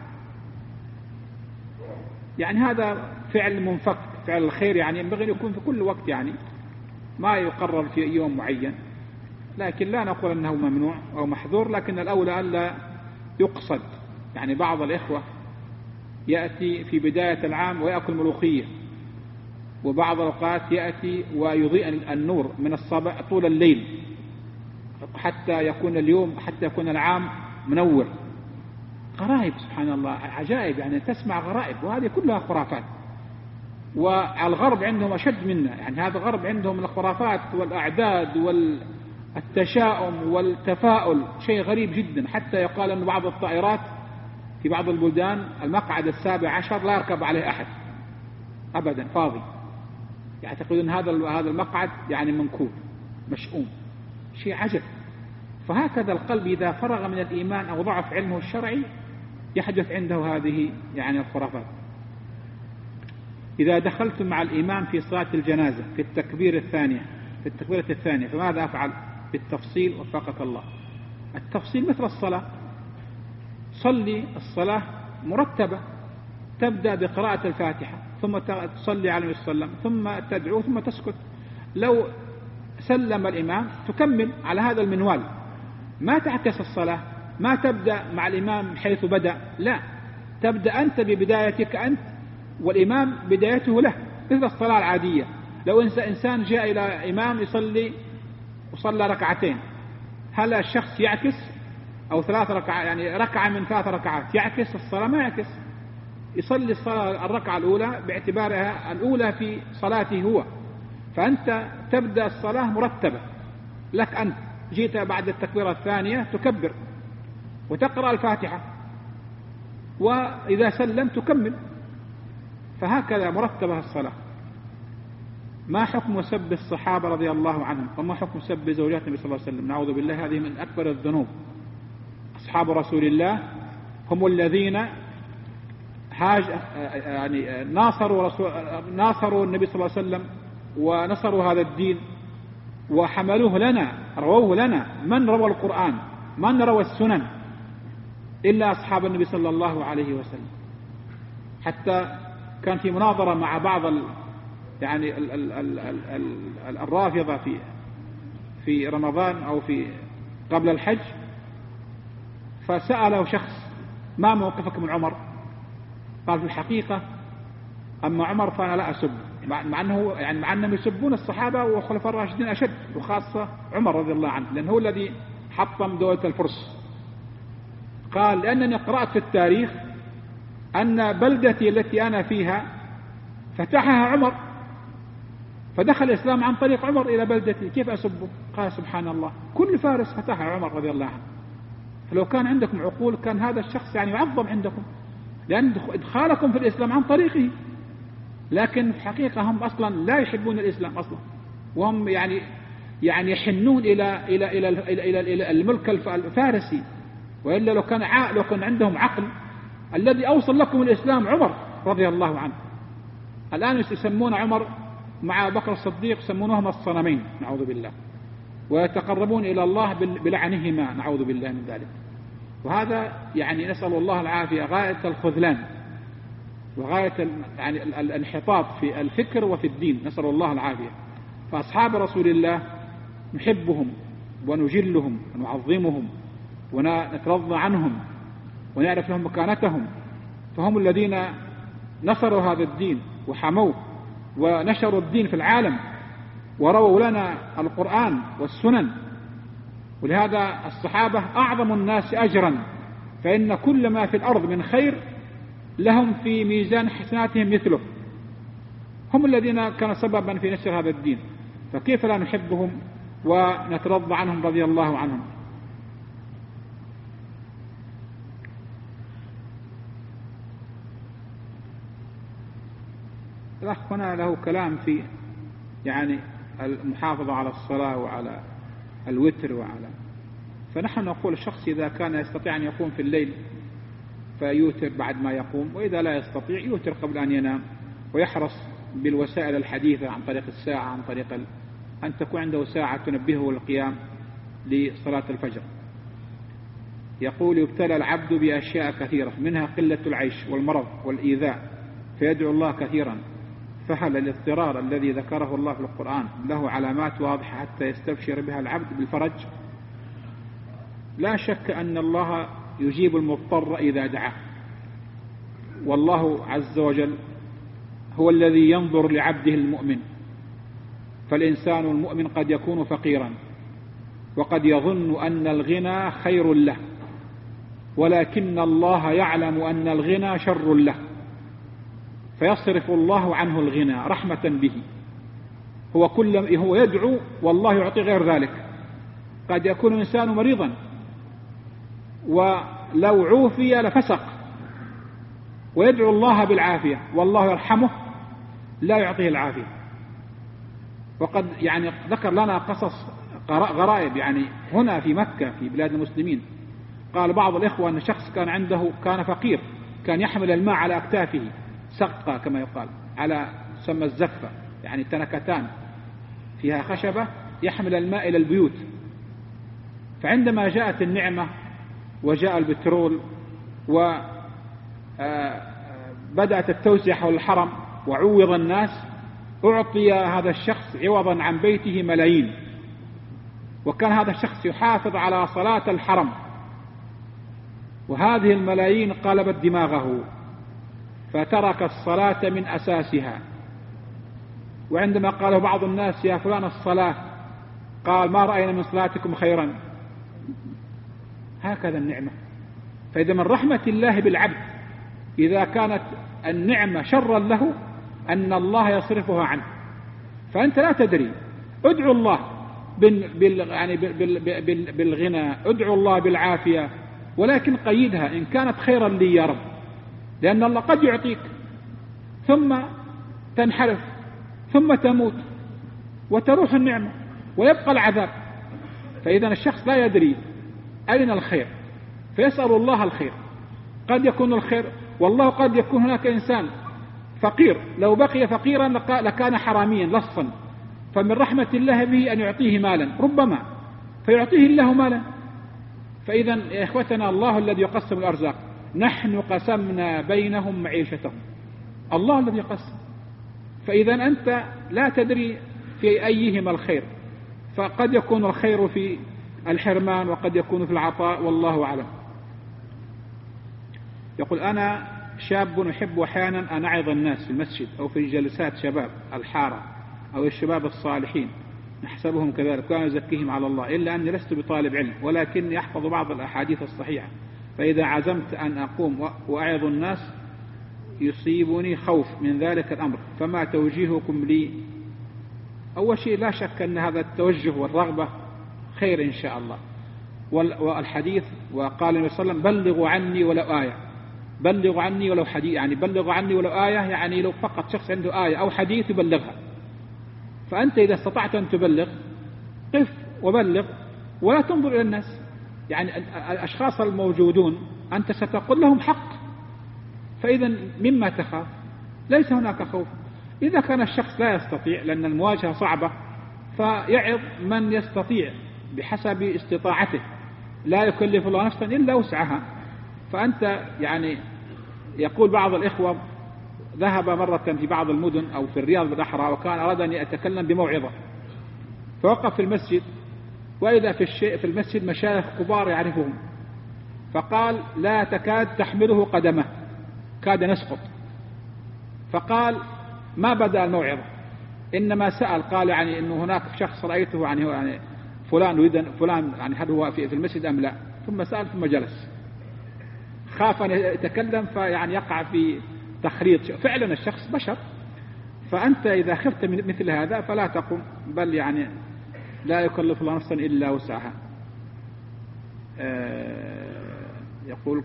يعني هذا فعل منفك، فعل الخير يعني ينبغي أن يكون في كل وقت، يعني ما يقرر في يوم معين، لكن لا نقول أنه ممنوع أو محظور، لكن الأولى ألا يقصد. يعني بعض الإخوة يأتي في بداية العام ويأكل ملوخية، وبعض الأوقات يأتي ويضيء النور من الصباح طول الليل حتى يكون العام منور. غرائب سبحان الله، عجائب، يعني تسمع غرائب، وهذه كلها خرافات. والغرب عندهم أشد منا، يعني هذا الغرب عندهم الخرافات والأعداد والتشاؤم والتفاؤل شيء غريب جدا، حتى يقال أن بعض الطائرات في بعض البلدان المقعد 17 لا يركب عليه أحد أبدا، فاضي، يعتقدون هذا المقعد يعني منكوب مشؤوم، شيء عجب. فهكذا القلب إذا فرغ من الإيمان أو ضعف علمه الشرعي يحدث عنده هذه يعني الخرافات. إذا دخلت مع الإمام في صلاة الجنازة في التكبيرة الثانية فماذا أفعل بالتفصيل وفقك الله؟ التفصيل مثل الصلاة، صلي الصلاة مرتبة، تبدأ بقراءة الفاتحة ثم تصلي على النبي صلى الله عليه وسلم ثم تدعو ثم تسكت. لو سلم الإمام تكمل على هذا المنوال، ما تعكس الصلاة، ما تبدأ مع الإمام حيث بدأ، لا، تبدأ أنت ببدايتك أنت والإمام بدايته له، مثل الصلاة العادية. لو إنسان جاء إلى إمام يصلي وصلى ركعتين، هل الشخص يعكس أو 3 ركعات، يعني ركعة من 3 ركعات يعكس الصلاة؟ ما يعكس، يصلي الصلاة الركعة الأولى باعتبارها الأولى في صلاته هو. فأنت تبدأ الصلاة مرتبة لك، أنت جيت بعد التكبيرة الثانية تكبر وتقرأ الفاتحة، وإذا سلم تكمل، فهكذا مرتبة الصلاة. ما حكم سب الصحابة رضي الله عنهم، وما حكم سب زوجات النبي صلى الله عليه وسلم؟ نعوذ بالله، هذه من أكبر الذنوب. أصحاب رسول الله هم الذين يعني ناصروا النبي صلى الله عليه وسلم ونصروا هذا الدين وحملوه لنا، رووه لنا. من روى القرآن، من روى السنن إلا أصحاب النبي صلى الله عليه وسلم. حتى كان في مناظرة مع بعض يعني الرافضة في رمضان أو في قبل الحج، فسأله شخص: ما موقفك من عمر؟ قال: في الحقيقة أما عمر فأنا لا أسب، مع أنهم يسبون الصحابة والخلفاء الراشدين أشد، وخاصة عمر رضي الله عنه، لأنه هو الذي حطم دولة الفرس. قال: لأنني قرأت في التاريخ أن بلدتي التي أنا فيها فتحها عمر، فدخل الإسلام عن طريق عمر إلى بلدتي، كيف أسبه؟ قال: سبحان الله، كل فارس فتحها عمر رضي الله عنه. فلو كان عندكم عقول كان هذا الشخص يعني يعظم عندكم، لأن إدخالكم في الإسلام عن طريقه. لكن في الحقيقة هم أصلا لا يحبون الإسلام أصلا، وهم يعني يحنون إلى الملك الفارسي. وإلا لو كان عندهم عقل الذي أوصل لكم الإسلام عمر رضي الله عنه. الآن يسمون عمر مع بكر الصديق يسمونهما الصنمين نعوذ بالله، ويتقربون إلى الله بلعنهما نعوذ بالله من ذلك. وهذا يعني نسأل الله العافية غاية الخذلان وغاية يعني الانحطاط في الفكر وفي الدين، نسأل الله العافية. فأصحاب رسول الله نحبهم ونجلهم ونعظمهم ونترضى عنهم ونعرف لهم مكانتهم، فهم الذين نصروا هذا الدين وحموه ونشروا الدين في العالم ورووا لنا القرآن والسنن. ولهذا الصحابة أعظم الناس أجرا، فإن كل ما في الأرض من خير لهم في ميزان حسناتهم مثله، هم الذين كانوا سببا في نشر هذا الدين، فكيف لا نحبهم ونترضى عنهم رضي الله عنهم. الأخ هنا له كلام في يعني المحافظة على الصلاة وعلى الوتر فنحن نقول الشخص إذا كان يستطيع أن يقوم في الليل فيوتر بعد ما يقوم، وإذا لا يستطيع يوتر قبل أن ينام، ويحرص بالوسائل الحديثة عن طريق الساعة، عن طريق أن تكون عنده ساعة تنبهه للقيام لصلاة الفجر. يقول يبتلى العبد بأشياء كثيرة منها قلة العيش والمرض والإيذاء فيدعو الله كثيرا، فهل الاضطرار الذي ذكره الله في القرآن له علامات واضحة حتى يستبشر بها العبد بالفرج؟ لا شك أن الله يجيب المضطر إذا دعاه، والله عز وجل هو الذي ينظر لعبده المؤمن. فالإنسان المؤمن قد يكون فقيرا وقد يظن أن الغنى خير له، ولكن الله يعلم أن الغنى شر له، فيصرف الله عنه الغنى رحمة به. هو يدعو والله يعطي غير ذلك. قد يكون الإنسان مريضا ولو عوفي لفسق ويدعو الله بالعافية والله يرحمه لا يعطيه العافية. وقد يعني ذكر لنا قصص غرائب يعني هنا في مكة في بلاد المسلمين. قال بعض الإخوة أن شخص كان فقير، كان يحمل الماء على أكتافه سقة كما يقال، على سمى الزفة يعني تنكتان فيها خشبة يحمل الماء إلى البيوت. فعندما جاءت النعمة وجاء البترول وبدأت التوسعة حول الحرم وعوض الناس، أعطي هذا الشخص عوضا عن بيته ملايين، وكان هذا الشخص يحافظ على صلاة الحرم، وهذه الملايين قلبت دماغه فترك الصلاة من أساسها. وعندما قاله بعض الناس يا فلان الصلاة، قال ما رأينا من صلاتكم خيرا. هكذا النعمة. فإذا من رحمة الله بالعبد إذا كانت النعمة شرا له أن الله يصرفها عنه. فأنت لا تدري، ادعو الله بالغنى، ادعو الله بالعافية، ولكن قيدها إن كانت خيرا لي يا رب، لأن الله قد يعطيك ثم تنحرف ثم تموت وتروح النعمة ويبقى العذاب. فإذا الشخص لا يدري أين الخير فيسأل الله الخير. قد يكون الخير، والله قد يكون هناك إنسان فقير لو بقي فقيرا لكان حراميا لصا، فمن رحمة الله به أن يعطيه مالا ربما فيعطيه الله مالا. فإذا يا إخوتنا الله الذي يقسم الأرزاق، نحن قسمنا بينهم معيشتهم، الله الذي يقسم. فإذا أنت لا تدري في أيهما الخير، فقد يكون الخير في الحرمان وقد يكون في العطاء والله أعلم. يقول أنا شاب أحب أحيانا أن أعظ الناس في المسجد أو في جلسات شباب الحارة أو الشباب الصالحين نحسبهم كذلك وأنا أزكيهم على الله، إلا أني لست بطالب علم ولكني أحفظ بعض الأحاديث الصحيحة، فإذا عزمت أن أقوم وأعظ الناس يصيبني خوف من ذلك الأمر، فما توجيهكم لي؟ أول شيء لا شك أن هذا التوجه والرغبة خير إن شاء الله. والحديث وقال النبي صلى الله عليه وسلم بلغوا عني ولو آية، بلغوا عني ولو حديث، يعني بلغوا عني ولو آية، يعني لو فقط شخص عنده آية أو حديث يبلغها. فأنت إذا استطعت أن تبلغ قف وبلغ ولا تنظر إلى الناس. يعني الأشخاص الموجودون أنت ستقول لهم حق فإذا مما تخاف؟ ليس هناك خوف. إذا كان الشخص لا يستطيع لأن المواجهة صعبة فيعظ من يستطيع بحسب استطاعته، لا يكلف الله نفسا إلا وسعها. فأنت يعني يقول بعض الإخوة ذهب مرة في بعض المدن أو في الرياض بالأحرى وكان أراد أن يتكلم بموعظة، فوقف في المسجد وإذا في المسجد مشايخ كبار يعرفهم، فقال لا تكاد تحمله قدمه، كاد نسقط. فقال ما بدأ الموعظة إنما سأل، قال يعني إنه هناك شخص رأيته يعني فلان يريد فلان يعني هل هو في المسجد أم لا، ثم سأل ثم جلس، خاف أن يتكلم فيعني يقع في تخريط. فعلا الشخص بشر، فأنت إذا خفت من مثل هذا فلا تقم، بل يعني لا يكلف الله نفسا إلا وسعها. يقول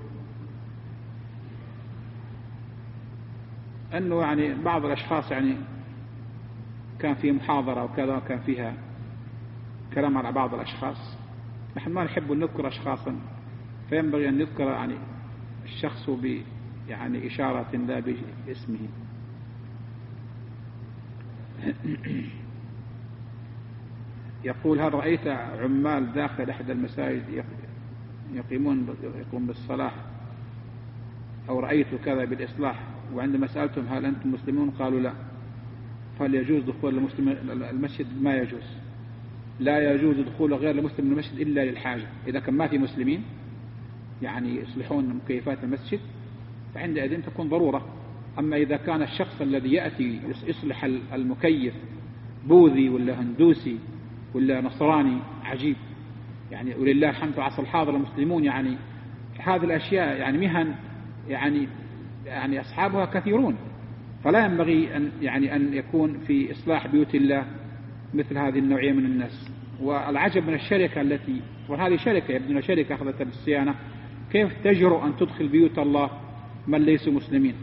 أنه يعني بعض الأشخاص يعني كان في محاضرة وكذا كان فيها كلام على بعض الأشخاص، نحن ما نحب أن نذكر أشخاصا، فينبغي أن نذكر يعني الشخص يعني إشارة لا باسمه. يقول هل رأيت عمال داخل أحد المساجد يقوم بالصلاة أو رأيت كذا بالإصلاح، وعندما سألتم هل أنتم مسلمون قالوا لا، فهل يجوز دخول المسلم المسجد؟ ما يجوز، لا يجوز دخول غير المسلم المسجد إلا للحاجة. إذا كان ما في مسلمين يعني يصلحون مكيفات المسجد فعندئذ تكون ضرورة. أما إذا كان الشخص الذي يأتي يصلح المكيف بوذي ولا هندوسي ولا نصراني عجيب يعني، ولله الحمد في العصر الحاضر المسلمون يعني هذه الأشياء يعني مهن يعني أصحابها كثيرون، فلا ينبغي أن يكون في إصلاح بيوت الله مثل هذه النوعية من الناس. والعجب من الشركة التي، وهذه شركة يبدو شركة أخذت بالصيانة، كيف تجرؤ أن تدخل بيوت الله من ليسوا مسلمين؟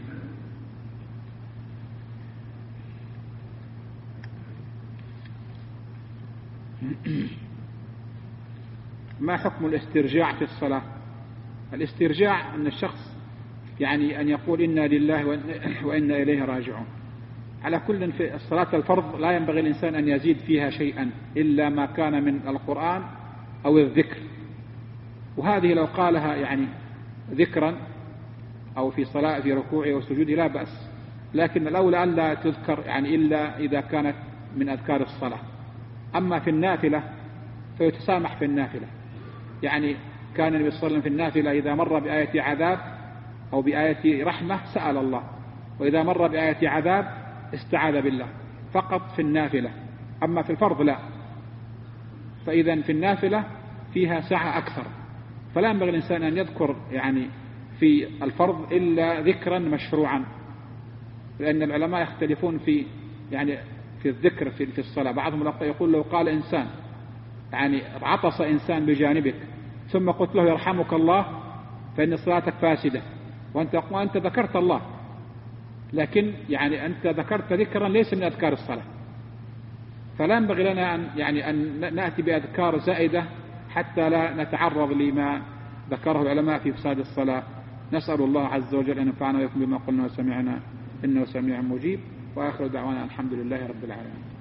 ما حكم الاسترجاع في الصلاة؟ الاسترجاع أن الشخص يعني أن يقول إنا لله وإنا إليه راجعون. على كل في الصلاة الفرض لا ينبغي الإنسان أن يزيد فيها شيئا إلا ما كان من القرآن أو الذكر، وهذه لو قالها يعني ذكرا أو في صلاة في ركوعه وسجوده لا بأس، لكن الأولى أن لا تذكر يعني إلا إذا كانت من أذكار الصلاة. أما في النافلة فيتسامح في النافلة، يعني كان النبي صلى الله عليه وسلم في النافلة إذا مر بآية عذاب أو بآية رحمة سأل الله، وإذا مر بآية عذاب استعاذ بالله، فقط في النافلة. أما في الفرض لا. فإذا في النافلة فيها سعة أكثر، فلا ينبغي الإنسان أن يذكر يعني في الفرض إلا ذكرا مشروعا، لأن العلماء يختلفون في يعني في الذكر في الصلاة. بعضهم يقول لو قال إنسان يعني عطس إنسان بجانبك ثم قلت له يرحمك الله فإن صلاتك فاسدة، وأنت ذكرت الله، لكن يعني أنت ذكرت ذكرا ليس من أذكار الصلاة. فلا ينبغي لنا أن نأتي بأذكار زائدة حتى لا نتعرض لما ذكره العلماء في فساد الصلاة. نسأل الله عز وجل أن ينفعنا ويكون بما قلنا وسمعنا إنه سميع مجيب، وآخر دعوانا الحمد لله رب العالمين.